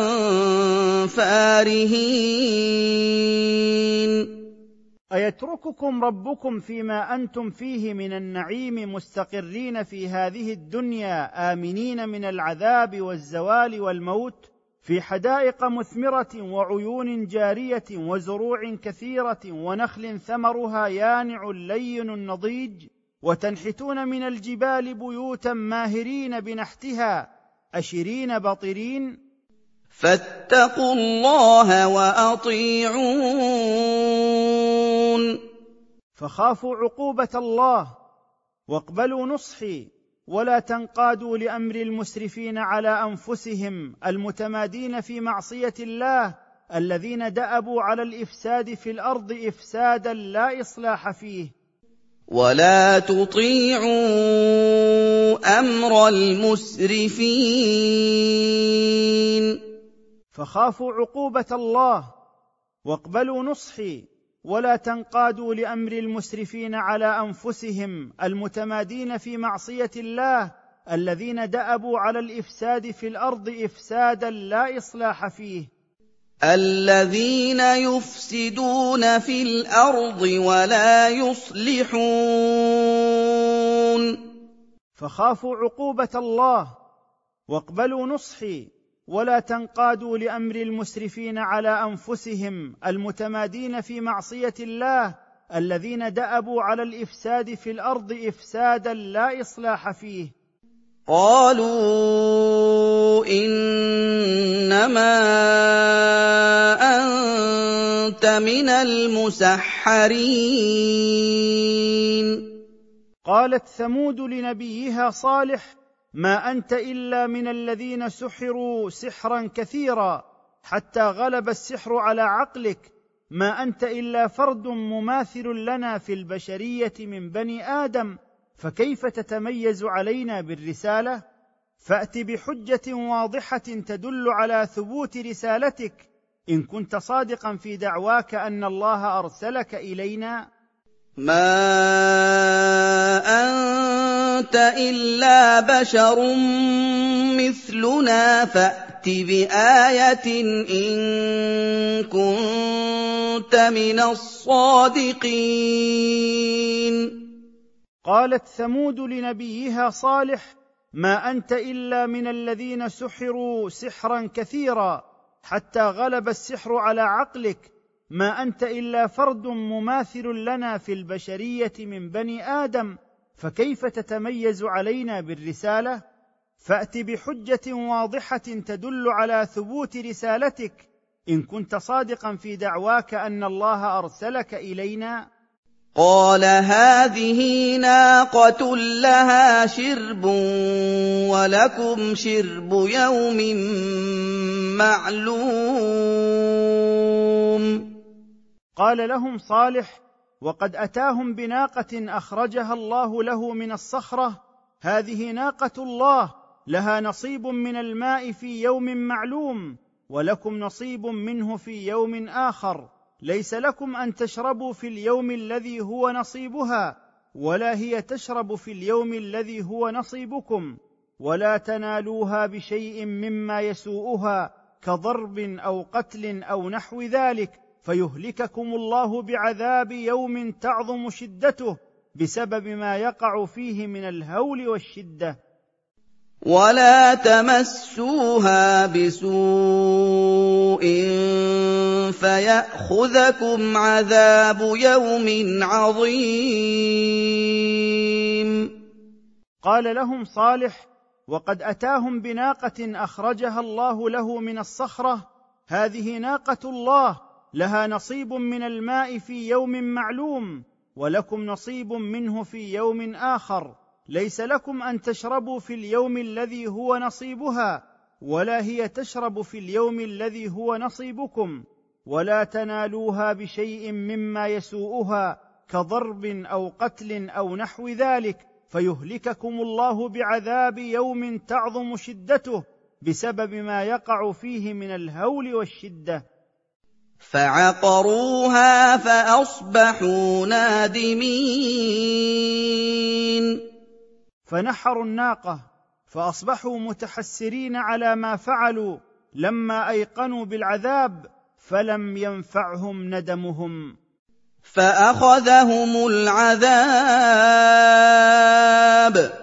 فارهين. أيترككم ربكم فيما أنتم فيه من النعيم مستقرين في هذه الدنيا آمنين من العذاب والزوال والموت، في حدائق مثمرة وعيون جارية وزروع كثيرة ونخل ثمرها يانع لين نضيج، وتنحتون من الجبال بيوتا ماهرين بنحتها أشرين بطرين، فاتقوا الله وأطيعون. فخافوا عقوبة الله واقبلوا نصحي، ولا تنقادوا لأمر المسرفين على أنفسهم المتمادين في معصية الله، الذين دأبوا على الإفساد في الأرض إفسادا لا إصلاح فيه. ولا تطيعوا أمر المسرفين. فخافوا عقوبة الله واقبلوا نصحي، ولا تنقادوا لأمر المسرفين على أنفسهم المتمادين في معصية الله، الذين دأبوا على الإفساد في الأرض إفسادا لا إصلاح فيه. الذين يفسدون في الأرض ولا يصلحون. فخافوا عقوبة الله واقبلوا نصحي، ولا تنقادوا لأمر المسرفين على أنفسهم المتمادين في معصية الله، الذين دأبوا على الإفساد في الأرض إفسادا لا إصلاح فيه. قالوا إنما أنت من المسحرين. قالت ثمود لنبيها صالح: ما أنت إلا من الذين سحروا سحرا كثيرا حتى غلب السحر على عقلك، ما أنت إلا فرد مماثل لنا في البشرية من بني آدم، فكيف تتميز علينا بالرسالة؟ فأت بحجة واضحة تدل على ثبوت رسالتك إن كنت صادقا في دعواك أن الله أرسلك إلينا. ما أنت إلا بشر مثلنا فأت بآية إن كنت من الصادقين. قالت ثمود لنبيها صالح: ما أنت إلا من الذين سحروا سحرا كثيرا حتى غلب السحر على عقلك، ما أنت إلا فرد مماثل لنا في البشرية من بني آدم، فكيف تتميز علينا بالرسالة؟ فأت بحجة واضحة تدل على ثبوت رسالتك إن كنت صادقا في دعواك أن الله أرسلك إلينا. قال هذه ناقة لها شرب ولكم شرب يوم معلوم. قال لهم صالح: وقد أتاهم بناقة أخرجها الله له من الصخرة، هذه ناقة الله لها نصيب من الماء في يوم معلوم، ولكم نصيب منه في يوم آخر، ليس لكم أن تشربوا في اليوم الذي هو نصيبها، ولا هي تشرب في اليوم الذي هو نصيبكم، ولا تنالوها بشيء مما يسوءها كضرب أو قتل أو نحو ذلك، فيهلككم الله بعذاب يوم تعظم شدته بسبب ما يقع فيه من الهول والشدة. ولا تمسوها بسوء فيأخذكم عذاب يوم عظيم. قال لهم صالح: وقد أتاهم بناقة أخرجها الله له من الصخرة، هذه ناقة الله لها نصيب من الماء في يوم معلوم، ولكم نصيب منه في يوم آخر، ليس لكم أن تشربوا في اليوم الذي هو نصيبها، ولا هي تشرب في اليوم الذي هو نصيبكم، ولا تنالوها بشيء مما يسوءها كضرب أو قتل أو نحو ذلك، فيهلككم الله بعذاب يوم تعظم شدته بسبب ما يقع فيه من الهول والشدة. فعقروها فأصبحوا نادمين. فنحروا الناقة فأصبحوا متحسرين على ما فعلوا لما أيقنوا بالعذاب، فلم ينفعهم ندمهم. فأخذهم العذاب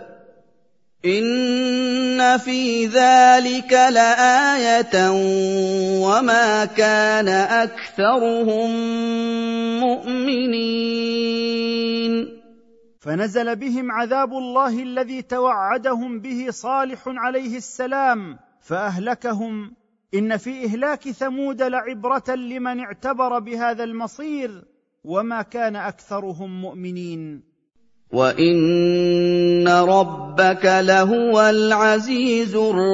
إن في ذلك لآية وما كان أكثرهم مؤمنين. فنزل بهم عذاب الله الذي توعدهم به صالح عليه السلام فأهلكهم. إن في إهلاك ثمود لعبرة لمن اعتبر بهذا المصير، وما كان أكثرهم مؤمنين. وَإِنَّ رَبَّكَ لَهُوَ الْعَزِيزُ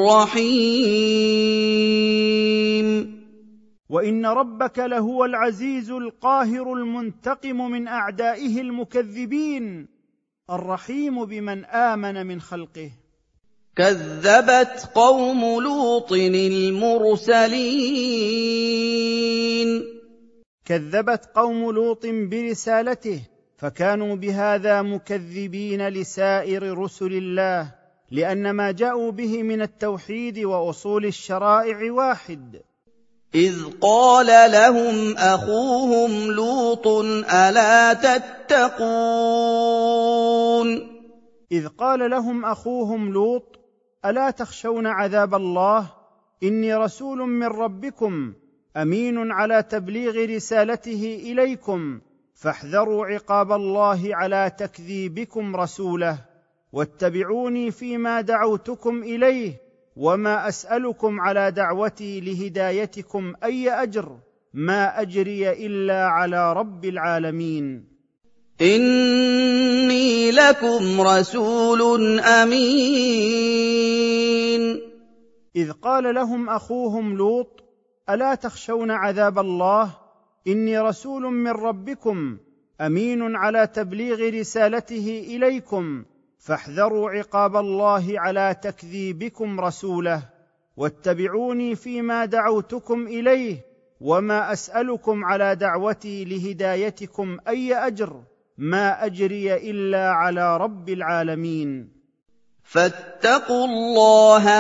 الرَّحِيمُ. وإن ربك لهو العزيز القاهر المنتقم من أعدائه المكذبين، الرحيم بمن آمن من خلقه. كذبت قوم لوط المرسلين. كذبت قوم لوط برسالته، فكانوا بهذا مكذبين لسائر رسل الله، لأن ما جاءوا به من التوحيد وأصول الشرائع واحد. إذ قال لهم أخوهم لوط ألا تتقون. إذ قال لهم أخوهم لوط ألا تخشون عذاب الله، إني رسول من ربكم أمين على تبليغ رسالته إليكم، فاحذروا عقاب الله على تكذيبكم رسوله، واتبعوني فيما دعوتكم إليه، وما أسألكم على دعوتي لهدايتكم أي أجر، ما أجري إلا على رب العالمين. إني لكم رسول أمين. إذ قال لهم أخوهم لوط ألا تخشون عذاب الله، إني رسول من ربكم أمين على تبليغ رسالته إليكم، فاحذروا عقاب الله على تكذيبكم رسوله، واتبعوني فيما دعوتكم إليه، وما أسألكم على دعوتي لهدايتكم أي أجر، ما أجري إلا على رب العالمين. فاتقوا الله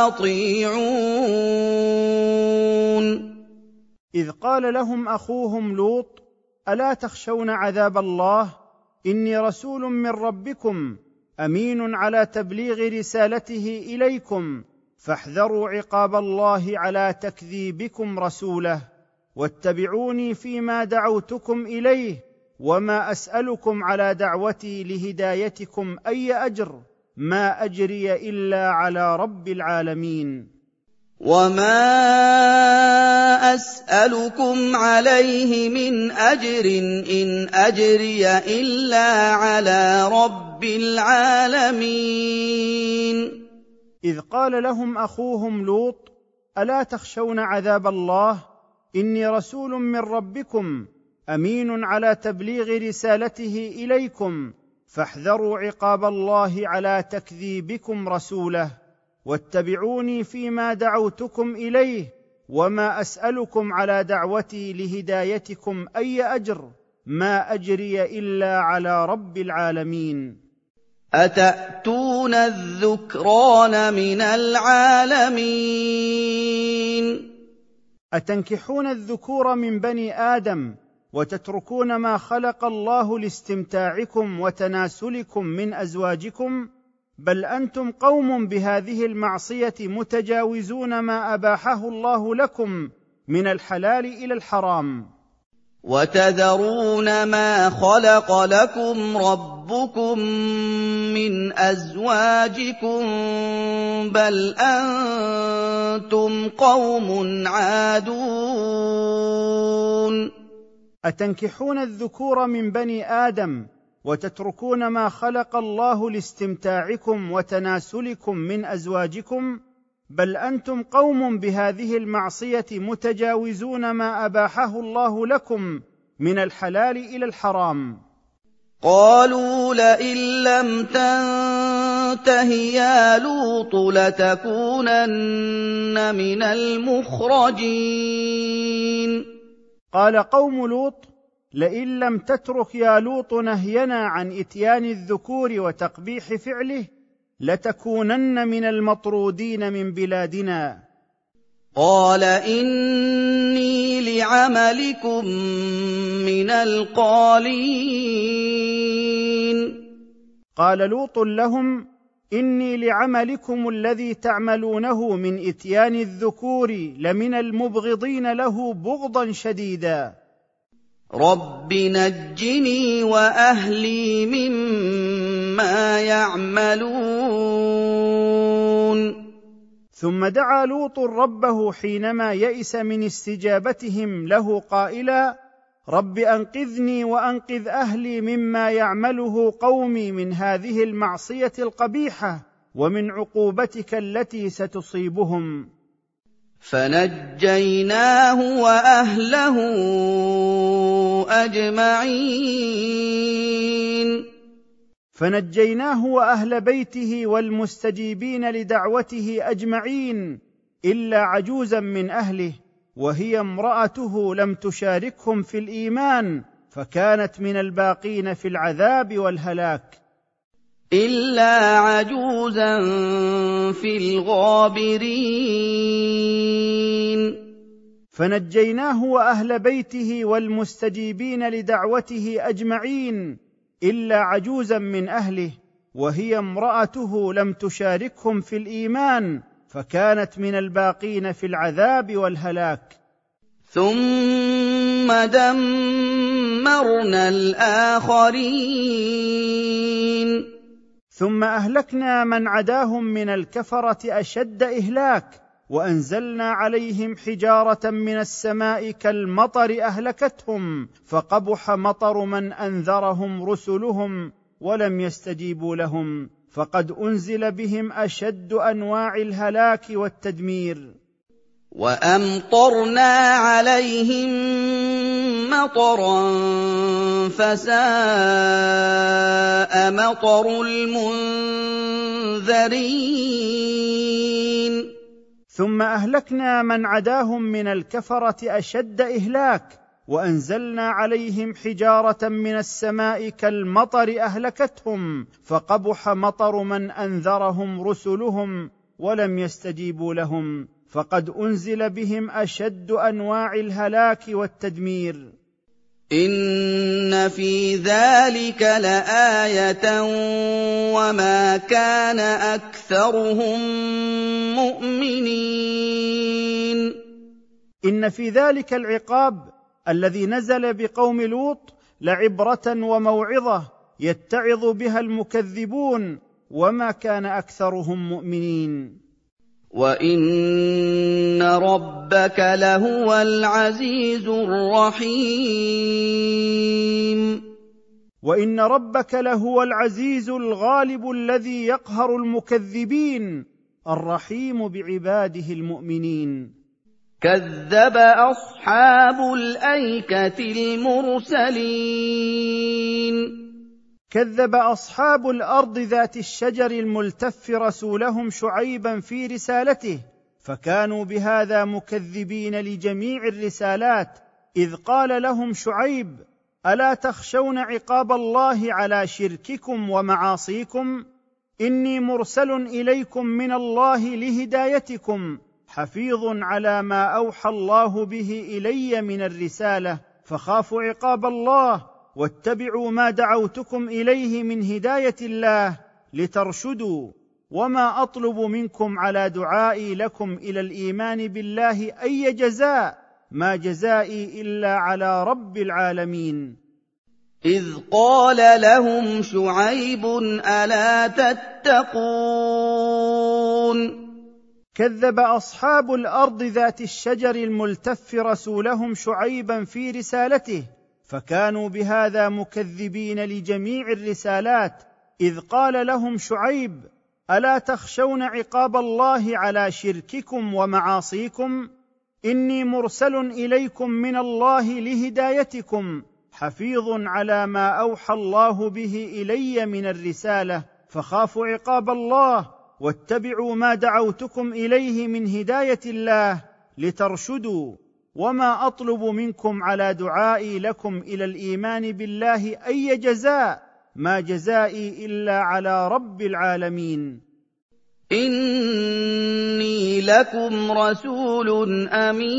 وأطيعون. إذ قال لهم أخوهم لوط: ألا تخشون عذاب الله؟ إني رسول من ربكم أمين على تبليغ رسالته إليكم، فاحذروا عقاب الله على تكذيبكم رسوله، واتبعوني فيما دعوتكم إليه، وما أسألكم على دعوتي لهدايتكم أي أجر، ما أجري إلا على رب العالمين. وما أسألكم عليه من أجر إن أجري إلا على رب العالمين. إذ قال لهم أخوهم لوط: ألا تخشون عذاب الله؟ إني رسول من ربكم أمين على تبليغ رسالته إليكم، فاحذروا عقاب الله على تكذيبكم رسوله، واتبعوني فيما دعوتكم إليه، وما أسألكم على دعوتي لهدايتكم أي أجر، ما أجري إلا على رب العالمين. أتأتون الذكران من العالمين. أتنكحون الذكور من بني آدم وتتركون ما خلق الله لاستمتاعكم وتناسلكم من أزواجكم؟ بل أنتم قوم بهذه المعصية متجاوزون ما أباحه الله لكم من الحلال إلى الحرام. وتذرون ما خلق لكم ربكم من أزواجكم، بل أنتم قوم عادون. أتنكحون الذكور من بني آدم وتتركون ما خلق الله لاستمتاعكم وتناسلكم من أزواجكم؟ بل أنتم قوم بهذه المعصية متجاوزون ما أباحه الله لكم من الحلال إلى الحرام. قالوا لئن لم تنته يا لوط لتكونن من المخرجين. قال قوم لوط: لئن لم تترك يا لوط نهينا عن إتيان الذكور وتقبيح فعله لتكونن من المطرودين من بلادنا. قال إني لعملكم من القالين. قال لوط لهم: إني لعملكم الذي تعملونه من إتيان الذكور لمن المبغضين له بغضا شديدا. رب نجني وأهلي مما يعملون. ثم دعا لوط ربه حينما يئس من استجابتهم له قائلا: رب أنقذني وأنقذ أهلي مما يعمله قومي من هذه المعصية القبيحة ومن عقوبتك التي ستصيبهم. فنجيناه وأهله أجمعين. فنجيناه وأهل بيته والمستجيبين لدعوته أجمعين، إلا عجوزا من أهله، وهي امرأته لم تشاركهم في الإيمان، فكانت من الباقين في العذاب والهلاك. إلا عجوزا في الغابرين. فنجيناه وأهل بيته والمستجيبين لدعوته أجمعين، إلا عجوزا من أهله، وهي امرأته لم تشاركهم في الإيمان، فكانت من الباقين في العذاب والهلاك. ثم دمرنا الآخرين. ثم أهلكنا من عداهم من الكفرة أشد إهلاك، وأنزلنا عليهم حجارة من السماء كالمطر أهلكتهم، فقبح مطر من أنذرهم رسلهم ولم يستجيبوا لهم، فقد أنزل بهم أشد أنواع الهلاك والتدمير. وأمطرنا عليهم مطرا فساء مطر المنذرين. ثم أهلكنا من عداهم من الكفرة أشد إهلاك، وانزلنا عليهم حجاره من السماء كالمطر اهلكتهم فقبح مطر من انذرهم رسلهم ولم يستجيبوا لهم فقد انزل بهم اشد انواع الهلاك والتدمير. إن في ذلك لآية وما كان أكثرهم مؤمنين. إن في ذلك العقاب الذي نزل بقوم لوط لعبرة وموعظة يتعظ بها المكذبون وما كان أكثرهم مؤمنين. وَإِنَّ رَبَّكَ لَهُوَ الْعَزِيزُ الرَّحِيمُ. وَإِنَّ رَبَّكَ لَهُوَ الْعَزِيزُ الْغَالِبُ الَّذِي يَقْهَرُ الْمُكَذِّبِينَ الرَّحِيمُ بعباده المؤمنين. كَذَّبَ أَصْحَابُ الْأَيْكَةِ الْمُرْسَلِينَ. كذب اصحاب الارض ذات الشجر الملتف رسولهم شعيبا في رسالته فكانوا بهذا مكذبين لجميع الرسالات اذ قال لهم شعيب: الا تخشون عقاب الله على شرككم ومعاصيكم؟ اني مرسل اليكم من الله لهدايتكم حفيظ على ما اوحى الله به الي من الرساله فخافوا عقاب الله واتبعوا ما دعوتكم اليه من هدايه الله لترشدوا وما اطلب منكم على دعائي لكم الى الايمان بالله اي جزاء ما جزائي الا على رب العالمين. اذ قال لهم شعيب الا تتقون. كذب اصحاب الارض ذات الشجر الملتف رسولهم شعيبا في رسالته فكانوا بهذا مكذبين لجميع الرسالات اذ قال لهم شعيب: الا تخشون عقاب الله على شرككم ومعاصيكم؟ اني مرسل اليكم من الله لهدايتكم حفيظ على ما اوحى الله به الي من الرساله فخافوا عقاب الله واتبعوا ما دعوتكم اليه من هدايه الله لترشدوا وما اطلب منكم على دعائي لكم الى الايمان بالله اي جزاء ما جزائي الا على رب العالمين. اني لكم رسول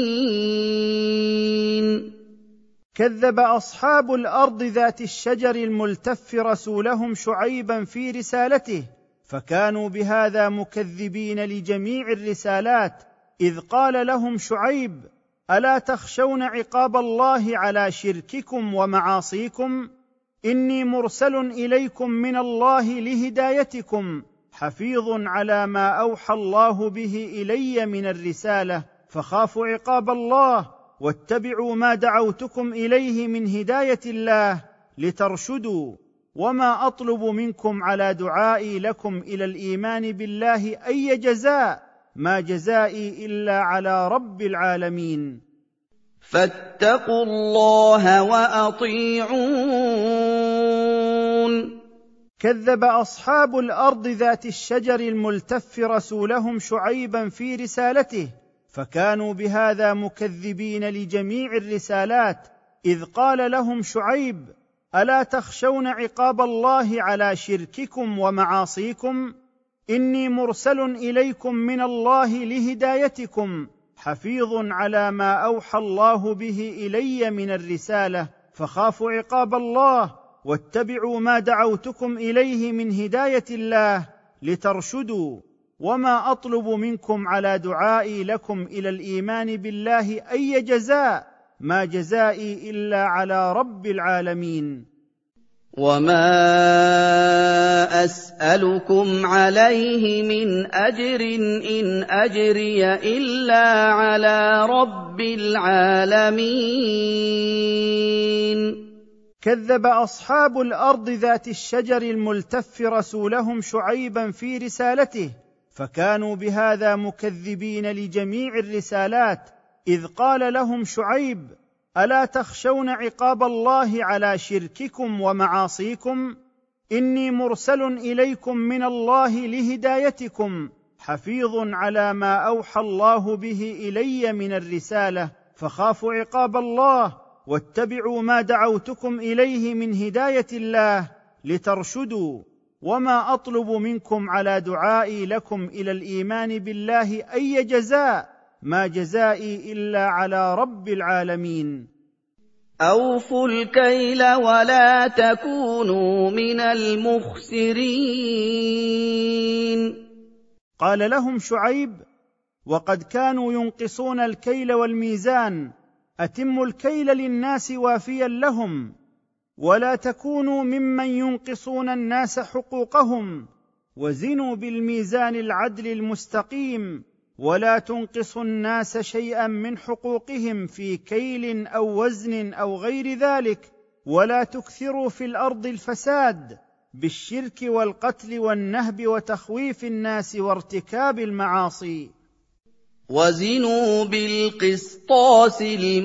امين. كذب اصحاب الارض ذات الشجر الملتف رسولهم شعيبا في رسالته فكانوا بهذا مكذبين لجميع الرسالات اذ قال لهم شعيب: الا تخشون عقاب الله على شرككم ومعاصيكم؟ اني مرسل اليكم من الله لهدايتكم حفيظ على ما اوحى الله به الي من الرساله فخافوا عقاب الله واتبعوا ما دعوتكم اليه من هدايه الله لترشدوا وما اطلب منكم على دعائي لكم الى الايمان بالله اي جزاء ما جزائي الا على رب العالمين. فاتقوا الله واطيعون. كذب اصحاب الارض ذات الشجر الملتف رسولهم شعيبا في رسالته فكانوا بهذا مكذبين لجميع الرسالات اذ قال لهم شعيب: الا تخشون عقاب الله على شرككم ومعاصيكم؟ اني مرسل اليكم من الله لهدايتكم حفيظ على ما اوحى الله به الي من الرساله فخافوا عقاب الله واتبعوا ما دعوتكم اليه من هدايه الله لترشدوا وما اطلب منكم على دعائي لكم الى الايمان بالله اي جزاء ما جزائي الا على رب العالمين. وما اسالكم عليه من اجر ان اجري الا على رب العالمين. كذب اصحاب الارض ذات الشجر الملتف رسولهم شعيبا في رسالته فكانوا بهذا مكذبين لجميع الرسالات اذ قال لهم شعيب: الا تخشون عقاب الله على شرككم ومعاصيكم؟ اني مرسل اليكم من الله لهدايتكم حفيظ على ما اوحى الله به الي من الرساله فخافوا عقاب الله واتبعوا ما دعوتكم اليه من هدايه الله لترشدوا، وما اطلب منكم على دعائي لكم الى الايمان بالله اي جزاء، ما جزائي الا على رب العالمين. أوفوا الكيل ولا تكونوا من المخسرين. قال لهم شعيب: وقد كانوا ينقصون الكيل والميزان، أتموا الكيل للناس وافيا لهم، ولا تكونوا ممن ينقصون الناس حقوقهم، وزنوا بالميزان العدل المستقيم، ولا تنقصوا الناس شيئا من حقوقهم في كيل أو وزن أو غير ذلك، ولا تكثروا في الأرض الفساد بالشرك والقتل والنهب وتخويف الناس وارتكاب المعاصي. وزنوا بالقسطاس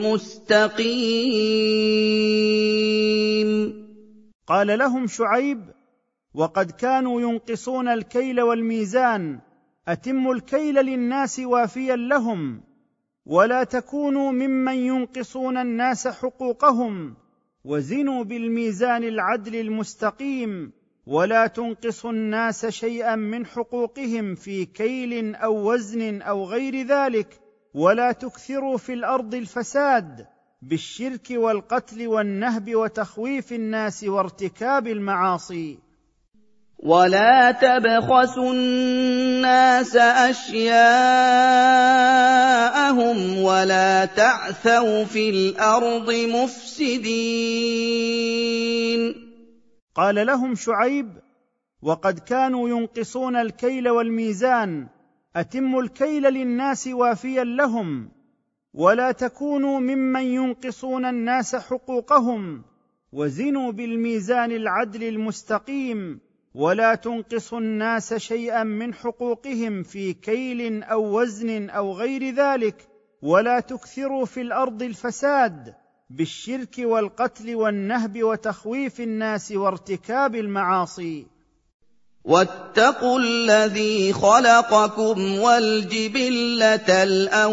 المستقيم. قال لهم شعيب: وقد كانوا ينقصون الكيل والميزان، أتموا الكيل للناس وافيا لهم، ولا تكونوا ممن ينقصون الناس حقوقهم، وزنوا بالميزان العدل المستقيم، ولا تنقصوا الناس شيئا من حقوقهم في كيل أو وزن أو غير ذلك، ولا تكثروا في الأرض الفساد بالشرك والقتل والنهب وتخويف الناس وارتكاب المعاصي. ولا تبخسوا الناس أشياءهم ولا تعثوا في الأرض مفسدين. قال لهم شعيب: وقد كانوا ينقصون الكيل والميزان، أتموا الكيل للناس وافيا لهم، ولا تكونوا ممن ينقصون الناس حقوقهم، وزنوا بالميزان العدل المستقيم، ولا تنقصوا الناس شيئا من حقوقهم في كيل أو وزن أو غير ذلك، ولا تكثروا في الأرض الفساد بالشرك والقتل والنهب وتخويف الناس وارتكاب المعاصي. واتقوا الذي خلقكم والجبلة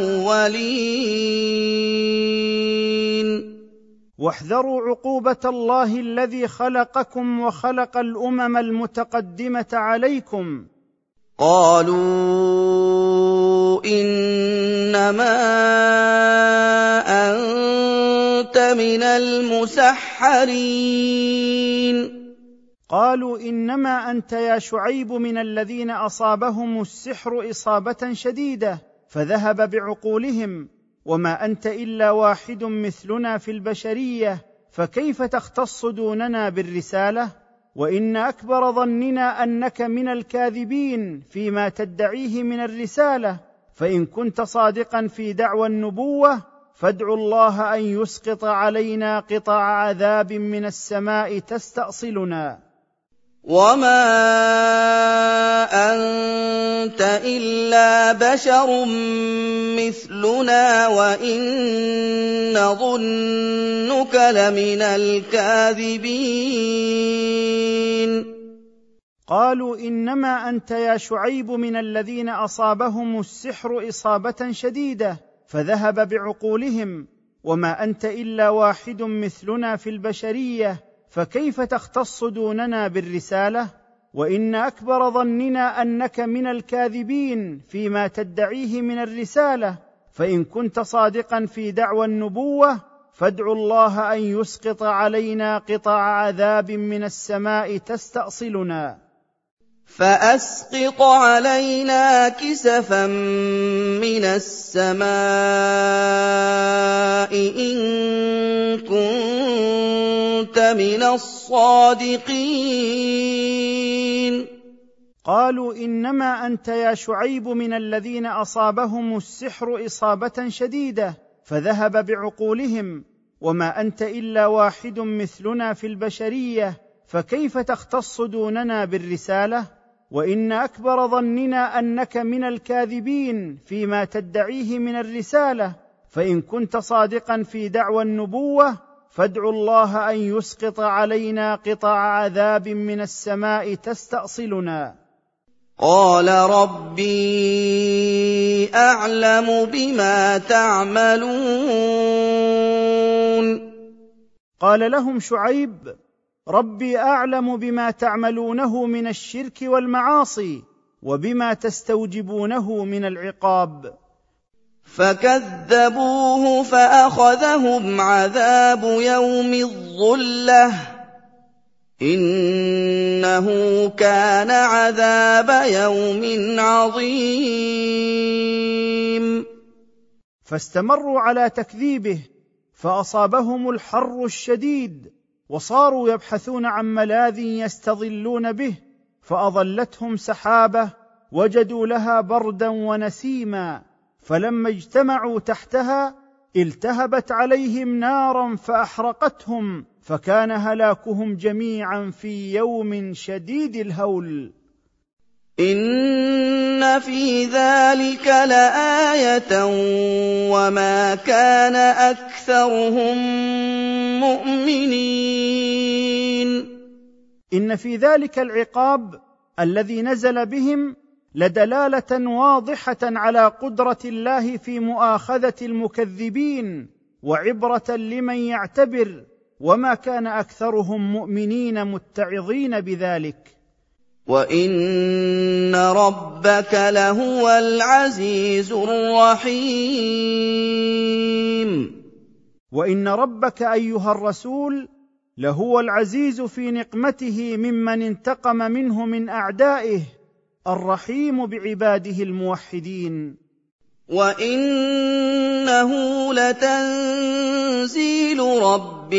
الأولين. واحذروا عقوبة الله الذي خلقكم وخلق الأمم المتقدمة عليكم. قالوا إنما أنت من المسحرين. قالوا إنما أنت يا شعيب من الذين أصابهم السحر إصابة شديدة فذهب بعقولهم، وما أنت إلا واحد مثلنا في البشرية، فكيف تختص دوننا بالرسالة؟ وإن أكبر ظننا أنك من الكاذبين فيما تدعيه من الرسالة، فإن كنت صادقا في دعوى النبوة فادع الله أن يسقط علينا قطع عذاب من السماء تستأصلنا. وما أنت إلا بشر مثلنا وإن نظنك لمن الكاذبين. قالوا إنما أنت يا شعيب من الذين أصابهم السحر إصابة شديدة فذهب بعقولهم، وما أنت إلا واحد مثلنا في البشرية، فكيف تختص دوننا بالرسالة؟ وإن أكبر ظننا أنك من الكاذبين فيما تدعيه من الرسالة، فإن كنت صادقا في دعوى النبوة فادع الله أن يسقط علينا قطع عذاب من السماء تستأصلنا. فأسقط علينا كسفا من السماء إن كنت من الصادقين. قالوا إنما أنت يا شعيب من الذين أصابهم السحر إصابة شديدة فذهب بعقولهم، وما أنت إلا واحد مثلنا في البشرية، فكيف تختص دوننا بالرسالة؟ وإن أكبر ظننا أنك من الكاذبين فيما تدعيه من الرسالة، فإن كنت صادقا في دعوى النبوة فادع الله أن يسقط علينا قطع عذاب من السماء تستأصلنا. قال ربي أعلم بما تعملون. قال لهم شعيب: ربي أعلم بما تعملونه من الشرك والمعاصي وبما تستوجبونه من العقاب. فكذبوه فأخذهم عذاب يوم الظلة إنه كان عذاب يوم عظيم. فاستمروا على تكذيبه فأصابهم الحر الشديد وصاروا يبحثون عن ملاذ يستظلون به، فأظلتهم سحابة وجدوا لها بردا ونسيما، فلما اجتمعوا تحتها التهبت عليهم نارا فأحرقتهم، فكان هلاكهم جميعا في يوم شديد الهول. إن في ذلك لآية وما كان أكثرهم مؤمنين. إن في ذلك العقاب الذي نزل بهم لدلالة واضحة على قدرة الله في مؤاخذة المكذبين وعبرة لمن يعتبر، وما كان أكثرهم مؤمنين متعظين بذلك. وإن ربك لهو العزيز الرحيم. وإن ربك أيها الرسول لهو العزيز في نقمته ممن انتقم منه من أعدائه، الرحيم بعباده الموحدين. وإنه لتنزيل رب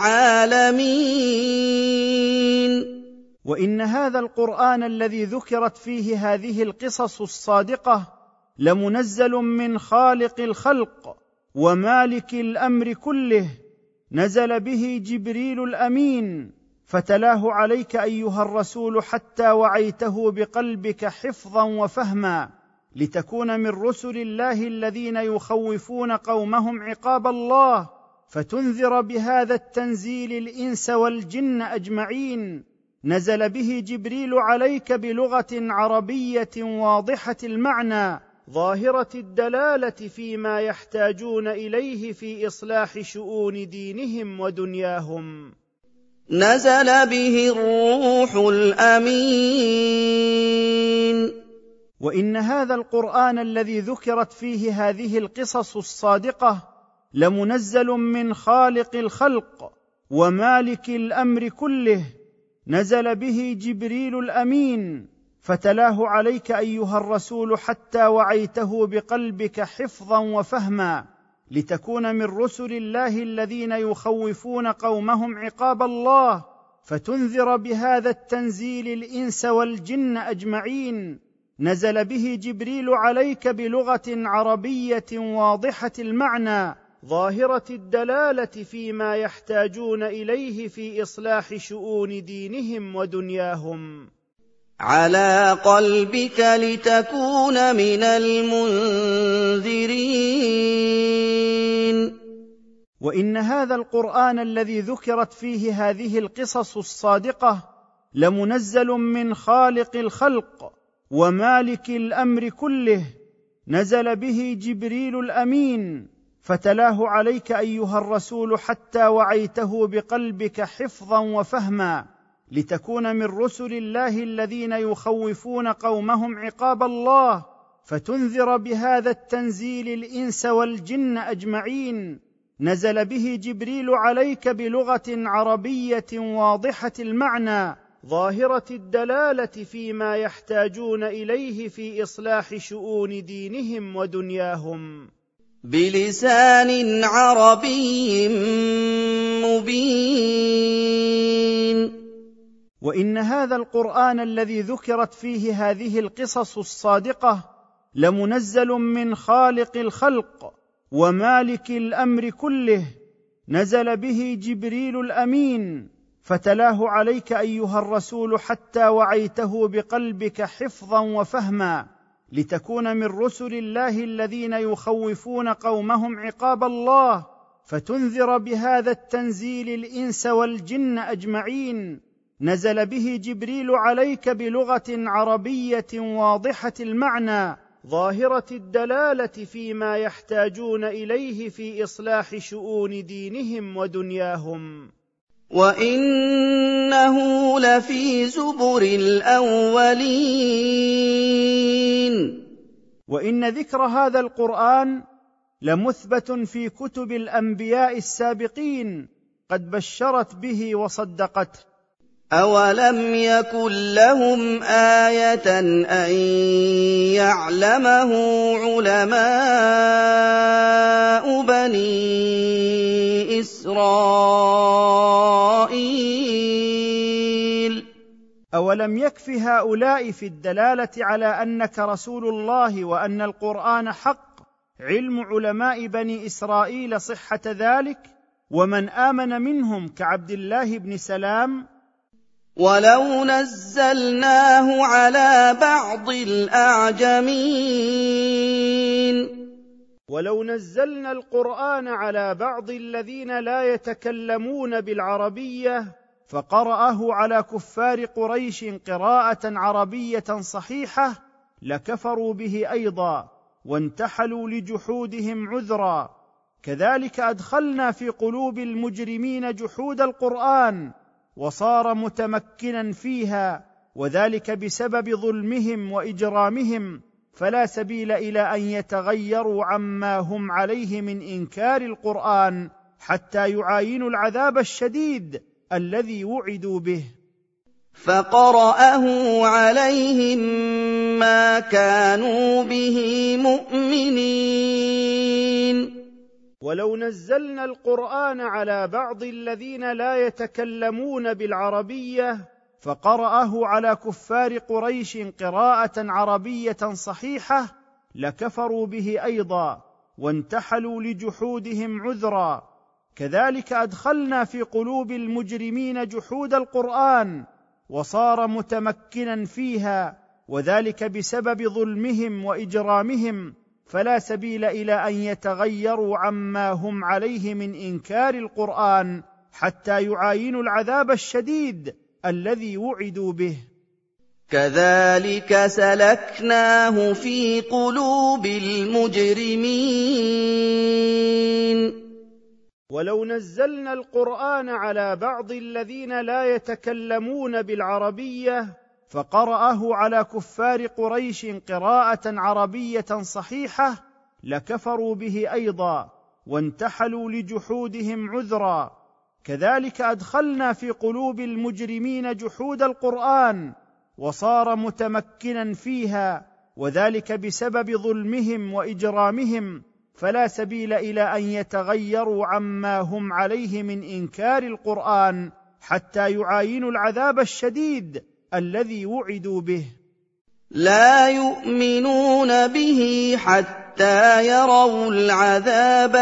العالمين. وإن هذا القرآن الذي ذكرت فيه هذه القصص الصادقة لمنزل من خالق الخلق ومالك الأمر كله، نزل به جبريل الأمين، فتلاه عليك أيها الرسول حتى وعيته بقلبك حفظا وفهما، لتكون من رسل الله الذين يخوفون قومهم عقاب الله، فتنذر بهذا التنزيل الإنس والجن أجمعين. نزل به جبريل عليك بلغة عربية واضحة المعنى ظاهرة الدلالة فيما يحتاجون إليه في إصلاح شؤون دينهم ودنياهم. نزل به الروح الأمين. وإن هذا القرآن الذي ذكرت فيه هذه القصص الصادقة لمنزل من خالق الخلق ومالك الأمر كله، نزل به جبريل الأمين، فتلاه عليك أيها الرسول حتى وعيته بقلبك حفظا وفهما، لتكون من رسل الله الذين يخوفون قومهم عقاب الله، فتنذر بهذا التنزيل الإنس والجن أجمعين. نزل به جبريل عليك بلغة عربية واضحة المعنى ظاهرة الدلالة فيما يحتاجون إليه في إصلاح شؤون دينهم ودنياهم. على قلبك لتكون من المنذرين. وإن هذا القرآن الذي ذكرت فيه هذه القصص الصادقة لمنزل من خالق الخلق ومالك الأمر كله، نزل به جبريل الأمين، فتلاه عليك أيها الرسول حتى وعيته بقلبك حفظا وفهما، لتكون من رسل الله الذين يخوفون قومهم عقاب الله، فتنذر بهذا التنزيل الإنس والجن أجمعين. نزل به جبريل عليك بلغة عربية واضحة المعنى ظاهرة الدلالة فيما يحتاجون إليه في إصلاح شؤون دينهم ودنياهم، بلسان عربي مبين. وإن هذا القرآن الذي ذكرت فيه هذه القصص الصادقة لمنزل من خالق الخلق ومالك الأمر كله، نزل به جبريل الأمين، فتلاه عليك أيها الرسول حتى وعيته بقلبك حفظا وفهما، لتكون من رسل الله الذين يخوفون قومهم عقاب الله، فتنذر بهذا التنزيل الإنس والجن أجمعين. نزل به جبريل عليك بلغة عربية واضحة المعنى ظاهرة الدلالة فيما يحتاجون إليه في إصلاح شؤون دينهم ودنياهم. وَإِنَّهُ لَفِي زُبُرِ الْأَوَّلِينَ. وإن ذكر هذا القرآن لمثبت في كتب الأنبياء السابقين قد بشرت به وصدقته. أَوَلَمْ يَكُن لَّهُمْ آيَةً أَن يَعْلَمَهُ عُلَمَاءُ بَنِي إِسْرَائِيلَ. أولم يكف هؤلاء في الدلالة على أنك رسول الله وأن القرآن حق علم علماء بني إسرائيل صحة ذلك ومن آمن منهم كعبد الله بن سلام؟ وَلَوْ نَزَّلْنَاهُ عَلَىٰ بَعْضِ الْأَعْجَمِينَ. ولو نزلنا القرآن على بعض الذين لا يتكلمون بالعربية فقرأه على كفار قريش قراءة عربية صحيحة لكفروا به أيضا وانتحلوا لجحودهم عذرا. كذلك أدخلنا في قلوب المجرمين جحود القرآن وصار متمكنا فيها، وذلك بسبب ظلمهم وإجرامهم، فلا سبيل إلى أن يتغيروا عما هم عليه من إنكار القرآن حتى يعاينوا العذاب الشديد الذي وعدوا به. فقرأه عليهم ما كانوا به مؤمنين. ولو نزلنا القرآن على بعض الذين لا يتكلمون بالعربية فقرأه على كفار قريش قراءة عربية صحيحة لكفروا به أيضا وانتحلوا لجحودهم عذرا. كذلك أدخلنا في قلوب المجرمين جحود القرآن وصار متمكنا فيها، وذلك بسبب ظلمهم وإجرامهم، فلا سبيل إلى أن يتغيروا عما هم عليه من إنكار القرآن حتى يعاينوا العذاب الشديد الذي وعدوا به. كذلك سلكناه في قلوب المجرمين. ولو نزلنا القرآن على بعض الذين لا يتكلمون بالعربية فقرأه على كفار قريش قراءة عربية صحيحة لكفروا به أيضا وانتحلوا لجحودهم عذرا. كذلك أدخلنا في قلوب المجرمين جحود القرآن وصار متمكنا فيها، وذلك بسبب ظلمهم وإجرامهم، فلا سبيل إلى أن يتغيروا عما هم عليه من إنكار القرآن حتى يعاينوا العذاب الشديد الذي وعدوا به. لا يؤمنون به حتى يروا العذاب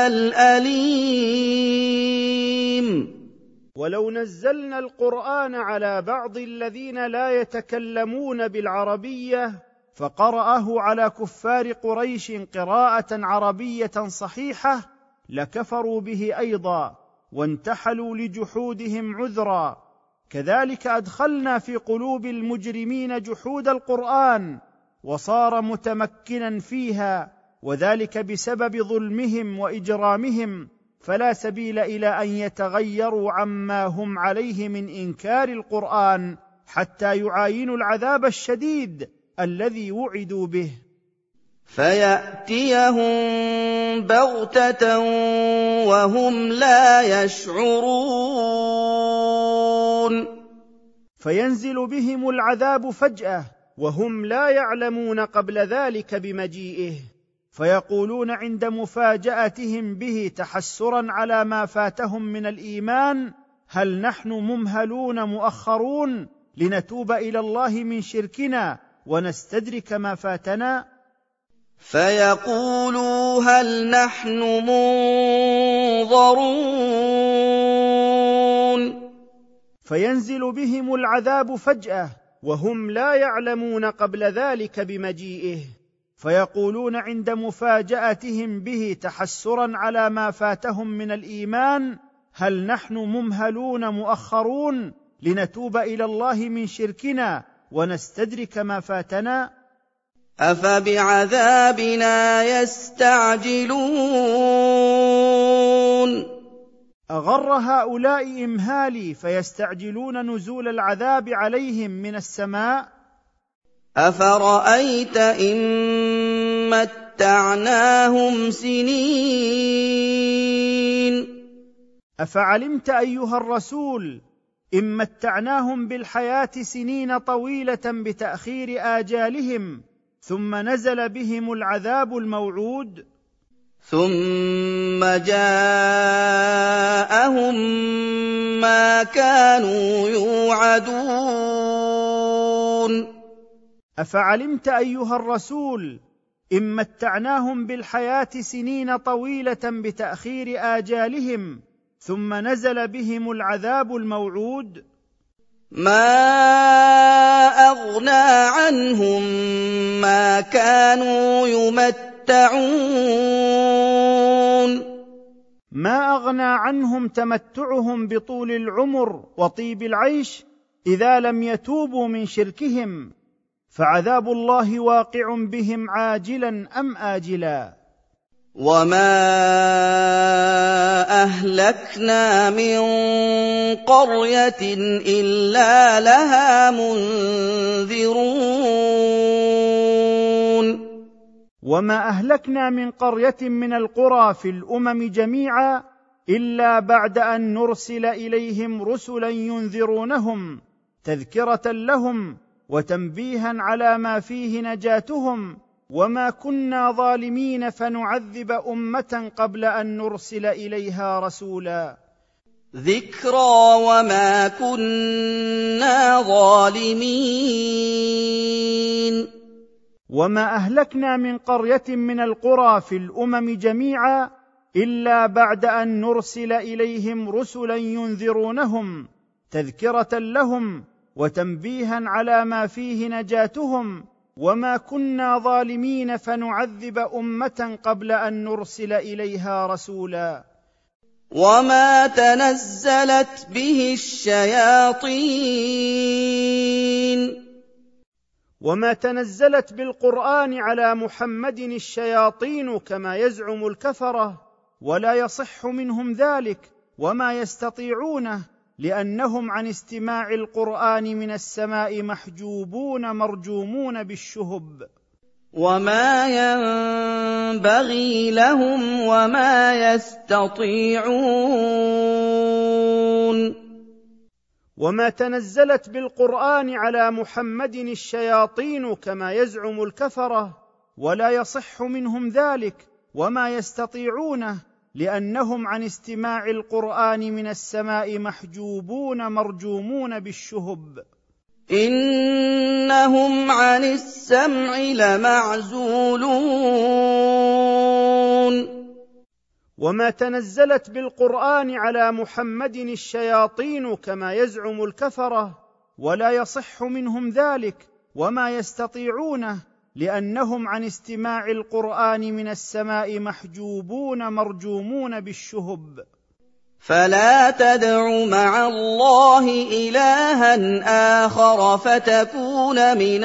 الأليم. ولو نزلنا القرآن على بعض الذين لا يتكلمون بالعربية فقرأه على كفار قريش قراءة عربية صحيحة لكفروا به أيضا وانتحلوا لجحودهم عذرا. كذلك أدخلنا في قلوب المجرمين جحود القرآن وصار متمكنا فيها، وذلك بسبب ظلمهم وإجرامهم، فلا سبيل إلى أن يتغيروا عما هم عليه من إنكار القرآن حتى يعاينوا العذاب الشديد الذي وعدوا به. فيأتيهم بغتة وهم لا يشعرون. فينزل بهم العذاب فجأة وهم لا يعلمون قبل ذلك بمجيئه، فيقولون عند مفاجأتهم به تحسرا على ما فاتهم من الإيمان: هل نحن ممهلون مؤخرون لنتوب إلى الله من شركنا ونستدرك ما فاتنا؟ فيقولوا هل نحن منظرون. فينزل بهم العذاب فجأة وهم لا يعلمون قبل ذلك بمجيئه، فيقولون عند مفاجأتهم به تحسرا على ما فاتهم من الإيمان: هل نحن ممهلون مؤخرون لنتوب إلى الله من شركنا ونستدرك ما فاتنا؟ أَفَبِعَذَابِنَا يَسْتَعْجِلُونَ أغر هؤلاء إمهالي فيستعجلون نزول العذاب عليهم من السماء. أَفَرَأَيْتَ إِن مَّتَّعْنَاهُمْ سِنِينَ أفعلمت أيها الرسول إن متعناهم بالحياة سنين طويلة بتأخير آجالهم ثم نزل بهم العذاب الموعود. ثم جاءهم ما كانوا يوعدون. أفعلمت أيها الرسول إن متعناهم بالحياة سنين طويلة بتأخير آجالهم ثم نزل بهم العذاب الموعود. ما أغنى عنهم ما كانوا يمتعون. ما أغنى عنهم تمتعهم بطول العمر وطيب العيش إذا لم يتوبوا من شركهم، فعذاب الله واقع بهم عاجلا أم آجلا. وما أهلكنا من قرية إلا لها منذرون. وما أهلكنا من قرية من القرى في الأمم جميعا إلا بعد أن نرسل إليهم رسلا ينذرونهم تذكرة لهم وتنبيها على ما فيه نجاتهم، وما كنا ظالمين فنعذب أمة قبل أن نرسل إليها رسولا. ذكرى وما كنا ظالمين. وما أهلكنا من قرية من القرى في الأمم جميعا إلا بعد أن نرسل إليهم رسلا ينذرونهم تذكرة لهم وتنبيها على ما فيه نجاتهم، وما كنا ظالمين فنعذب أمة قبل أن نرسل إليها رسولا. وما تنزلت به الشياطين. وما تنزلت بالقرآن على محمد الشياطين كما يزعم الكفرة، ولا يصح منهم ذلك وما يستطيعونه، لأنهم عن استماع القرآن من السماء محجوبون مرجومون بالشهب. وما ينبغي لهم وما يستطيعون. وما تنزلت بالقرآن على محمد الشياطين كما يزعم الكفرة، ولا يصح منهم ذلك وما يستطيعونه، لأنهم عن استماع القرآن من السماء محجوبون مرجومون بالشهب. إنهم عن السمع لمعزولون. وما تنزلت بالقرآن على محمد الشياطين كما يزعم الكفرة، ولا يصح منهم ذلك وما يستطيعونه، لأنهم عن استماع القرآن من السماء محجوبون مرجومون بالشهب. فلا تدع مع الله إلها آخر فتكون من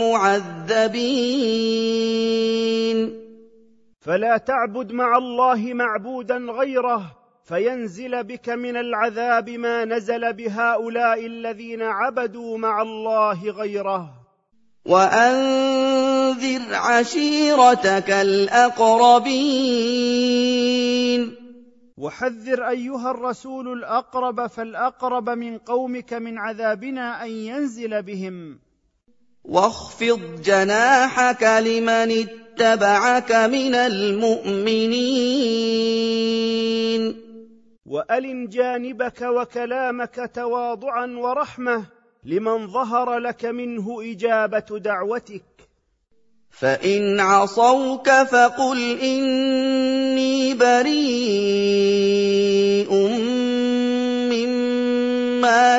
المعذبين. فلا تعبد مع الله معبودا غيره فينزل بك من العذاب ما نزل بهؤلاء الذين عبدوا مع الله غيره. وأنذر عشيرتك الأقربين. وحذر أيها الرسول الأقرب فالأقرب من قومك من عذابنا أن ينزل بهم. واخفض جناحك لمن اتبعك من المؤمنين. وألن جانبك وكلامك تواضعا ورحمة لمن ظهر لك منه إجابة دعوتك. فإن عصوك فقل إني بريء مما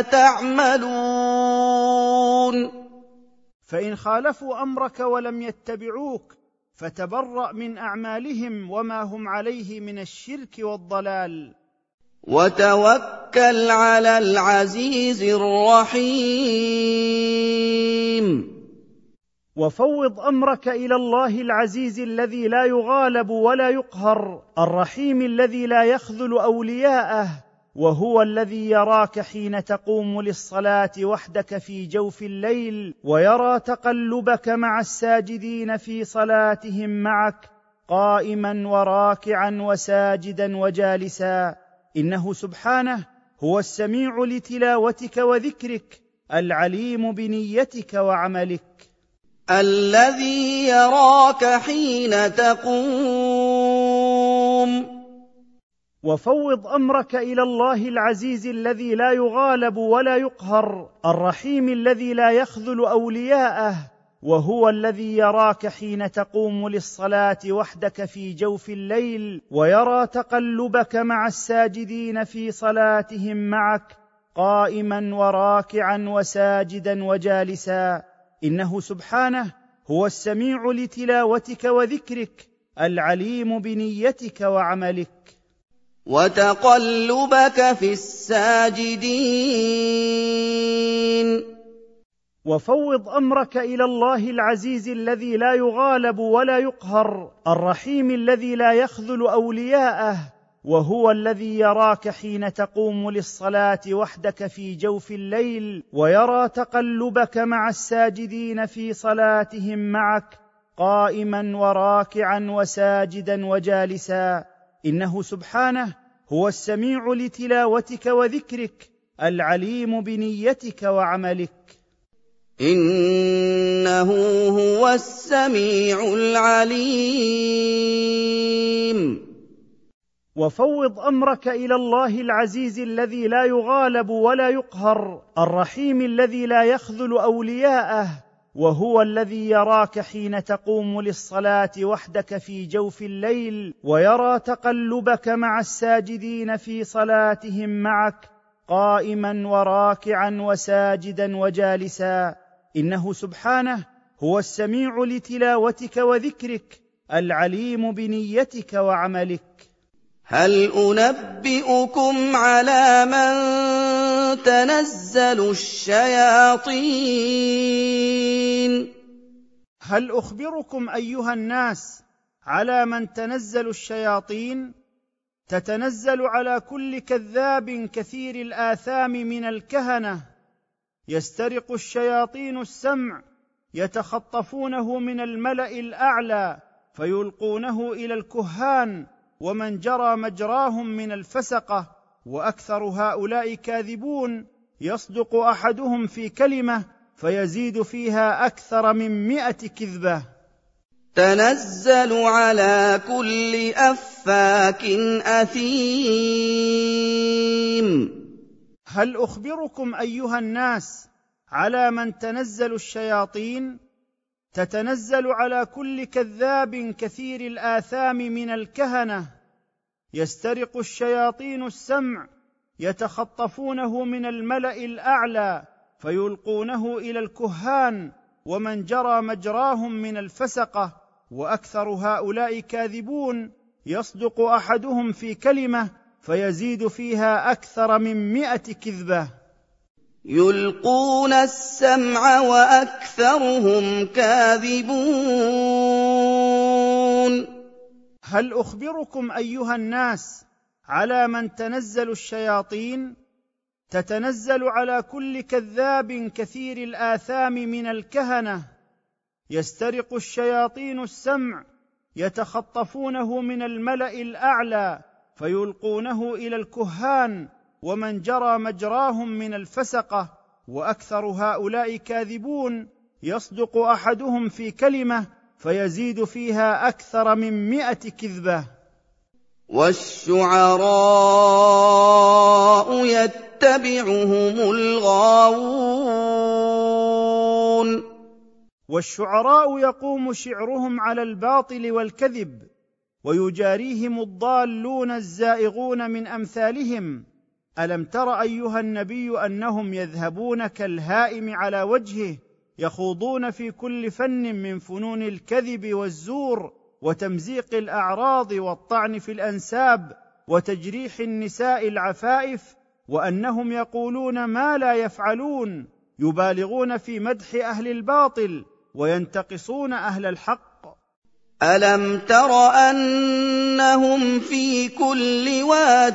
تعملون. فإن خالفوا أمرك ولم يتبعوك فتبرأ من أعمالهم وما هم عليه من الشرك والضلال. وتوكل على العزيز الرحيم. وفوض أمرك إلى الله العزيز الذي لا يغالب ولا يقهر، الرحيم الذي لا يخذل أولياءه، وهو الذي يراك حين تقوم للصلاة وحدك في جوف الليل، ويرى تقلبك مع الساجدين في صلاتهم معك قائما وراكعا وساجدا وجالسا، إنه سبحانه هو السميع لتلاوتك وذكرك، العليم بنيتك وعملك. الذي يراك حين تقوم. وفوض أمرك إلى الله العزيز الذي لا يغالب ولا يقهر، الرحيم الذي لا يخذل أولياءه، وهو الذي يراك حين تقوم للصلاة وحدك في جوف الليل، ويرى تقلبك مع الساجدين في صلاتهم معك قائما وراكعا وساجدا وجالسا، إنه سبحانه هو السميع لتلاوتك وذكرك، العليم بنيتك وعملك. وتقلبك في الساجدين. وفوض أمرك إلى الله العزيز الذي لا يغالب ولا يقهر، الرحيم الذي لا يخذل أولياءه، وهو الذي يراك حين تقوم للصلاة وحدك في جوف الليل، ويرى تقلبك مع الساجدين في صلاتهم معك قائما وراكعا وساجدا وجالسا، إنه سبحانه هو السميع لتلاوتك وذكرك، العليم بنيتك وعملك. إنه هو السميع العليم. وفوض أمرك إلى الله العزيز الذي لا يغالب ولا يقهر، الرحيم الذي لا يخذل أولياءه، وهو الذي يراك حين تقوم للصلاة وحدك في جوف الليل، ويرى تقلبك مع الساجدين في صلاتهم معك قائما وراكعا وساجدا وجالسا، إنه سبحانه هو السميع لتلاوتك وذكرك، العليم بنيتك وعملك. هل أنبئكم على من تنزل الشياطين؟ هل أخبركم أيها الناس على من تنزل الشياطين؟ تتنزل على كل كذاب كثير الآثام من الكهنة، يسترق الشياطين السمع، يتخطفونه من الملأ الأعلى فيلقونه إلى الكهان ومن جرى مجراهم من الفسقة، وأكثر هؤلاء كاذبون، يصدق أحدهم في كلمة فيزيد فيها أكثر من مئة كذبة. تنزل على كل أفاك أثيم. هل أخبركم أيها الناس على من تنزل الشياطين؟ تتنزل على كل كذاب كثير الآثام من الكهنة، يسترق الشياطين السمع، يتخطفونه من الملأ الأعلى فيلقونه إلى الكهان ومن جرى مجراهم من الفسقة، وأكثر هؤلاء كاذبون، يصدق أحدهم في كلمة فيزيد فيها أكثر من مئة كذبة. يلقون السمع وأكثرهم كاذبون. هل أخبركم أيها الناس على من تنزل الشياطين؟ تتنزل على كل كذاب كثير الآثام من الكهنة، يسترق الشياطين السمع، يتخطفونه من الملأ الأعلى فيلقونه إلى الكهان ومن جرى مجراهم من الفسقة، وأكثر هؤلاء كاذبون، يصدق أحدهم في كلمة فيزيد فيها أكثر من مئة كذبة. والشعراء يتبعهم الغاوون. والشعراء يقوم شعرهم على الباطل والكذب، ويجاريهم الضالون الزائغون من أمثالهم. ألم تر أيها النبي أنهم يذهبون كالهائم على وجهه، يخوضون في كل فن من فنون الكذب والزور وتمزيق الأعراض والطعن في الأنساب وتجريح النساء العفائف، وأنهم يقولون ما لا يفعلون، يبالغون في مدح أهل الباطل وينتقصون أهل الحق. أَلَمْ تَرَ أَنَّهُمْ فِي كُلِّ وَادٍ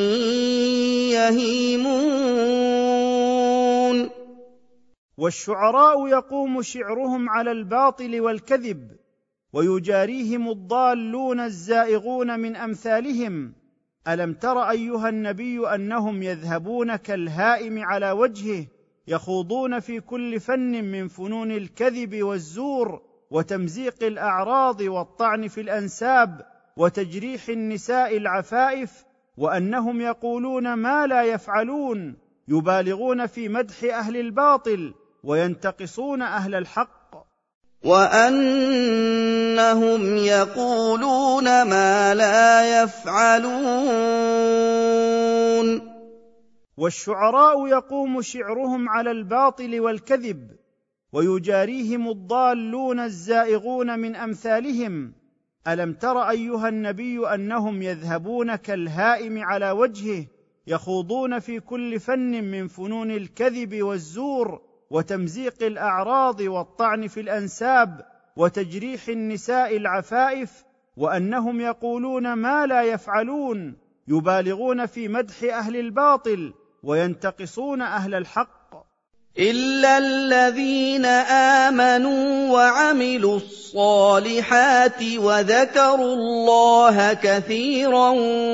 يَهِيمُونَ والشعراء يقوم شعرهم على الباطل والكذب، ويجاريهم الضالون الزائغون من أمثالهم. ألم تر أيها النبي أنهم يذهبون كالهائم على وجهه، يخوضون في كل فن من فنون الكذب والزور وتمزيق الأعراض والطعن في الأنساب وتجريح النساء العفائف، وأنهم يقولون ما لا يفعلون، يبالغون في مدح أهل الباطل وينتقصون أهل الحق. وَأَنَّهُمْ يَقُولُونَ مَا لَا يَفْعَلُونَ والشعراء يقوم شعرهم على الباطل والكذب، ويجاريهم الضالون الزائغون من أمثالهم. ألم تر أيها النبي أنهم يذهبون كالهائم على وجهه، يخوضون في كل فن من فنون الكذب والزور وتمزيق الأعراض والطعن في الأنساب وتجريح النساء العفائف، وأنهم يقولون ما لا يفعلون، يبالغون في مدح أهل الباطل وينتقصون أهل الحق. إِلَّا الَّذِينَ آمَنُوا وَعَمِلُوا الصَّالِحَاتِ وَذَكَرُوا اللَّهَ كَثِيرًا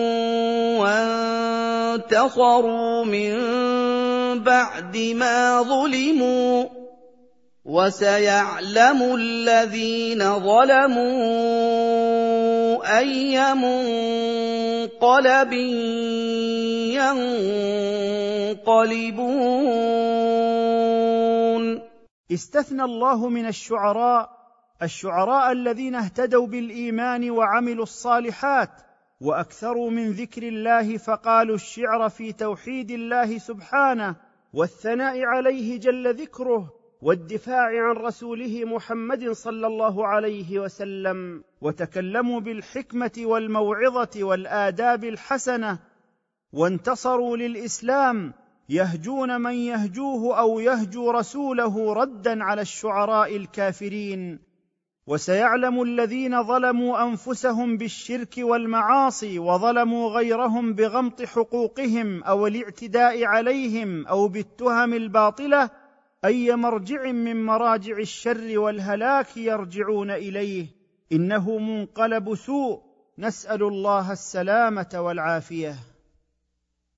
وَانتَصَرُوا مِن بَعْدِ مَا ظُلِمُوا ۗ وَسَيَعْلَمُ الَّذِينَ ظَلَمُوا أَيَّ مُنقَلَبٍ يَنقَلِبُونَ. استثنى الله من الشعراء الشعراء الذين اهتدوا بالإيمان وعملوا الصالحات وأكثروا من ذكر الله، فقالوا الشعر في توحيد الله سبحانه والثناء عليه جل ذكره والدفاع عن رسوله محمد صلى الله عليه وسلم، وتكلموا بالحكمة والموعظة والآداب الحسنة، وانتصروا للإسلام يهجون من يهجوه أو يهجو رسوله ردا على الشعراء الكافرين. وسيعلم الذين ظلموا أنفسهم بالشرك والمعاصي وظلموا غيرهم بغمط حقوقهم أو الاعتداء عليهم أو بالتهم الباطلة أي مرجع من مراجع الشر والهلاك يرجعون إليه، إنه منقلب سوء، نسأل الله السلامة والعافية.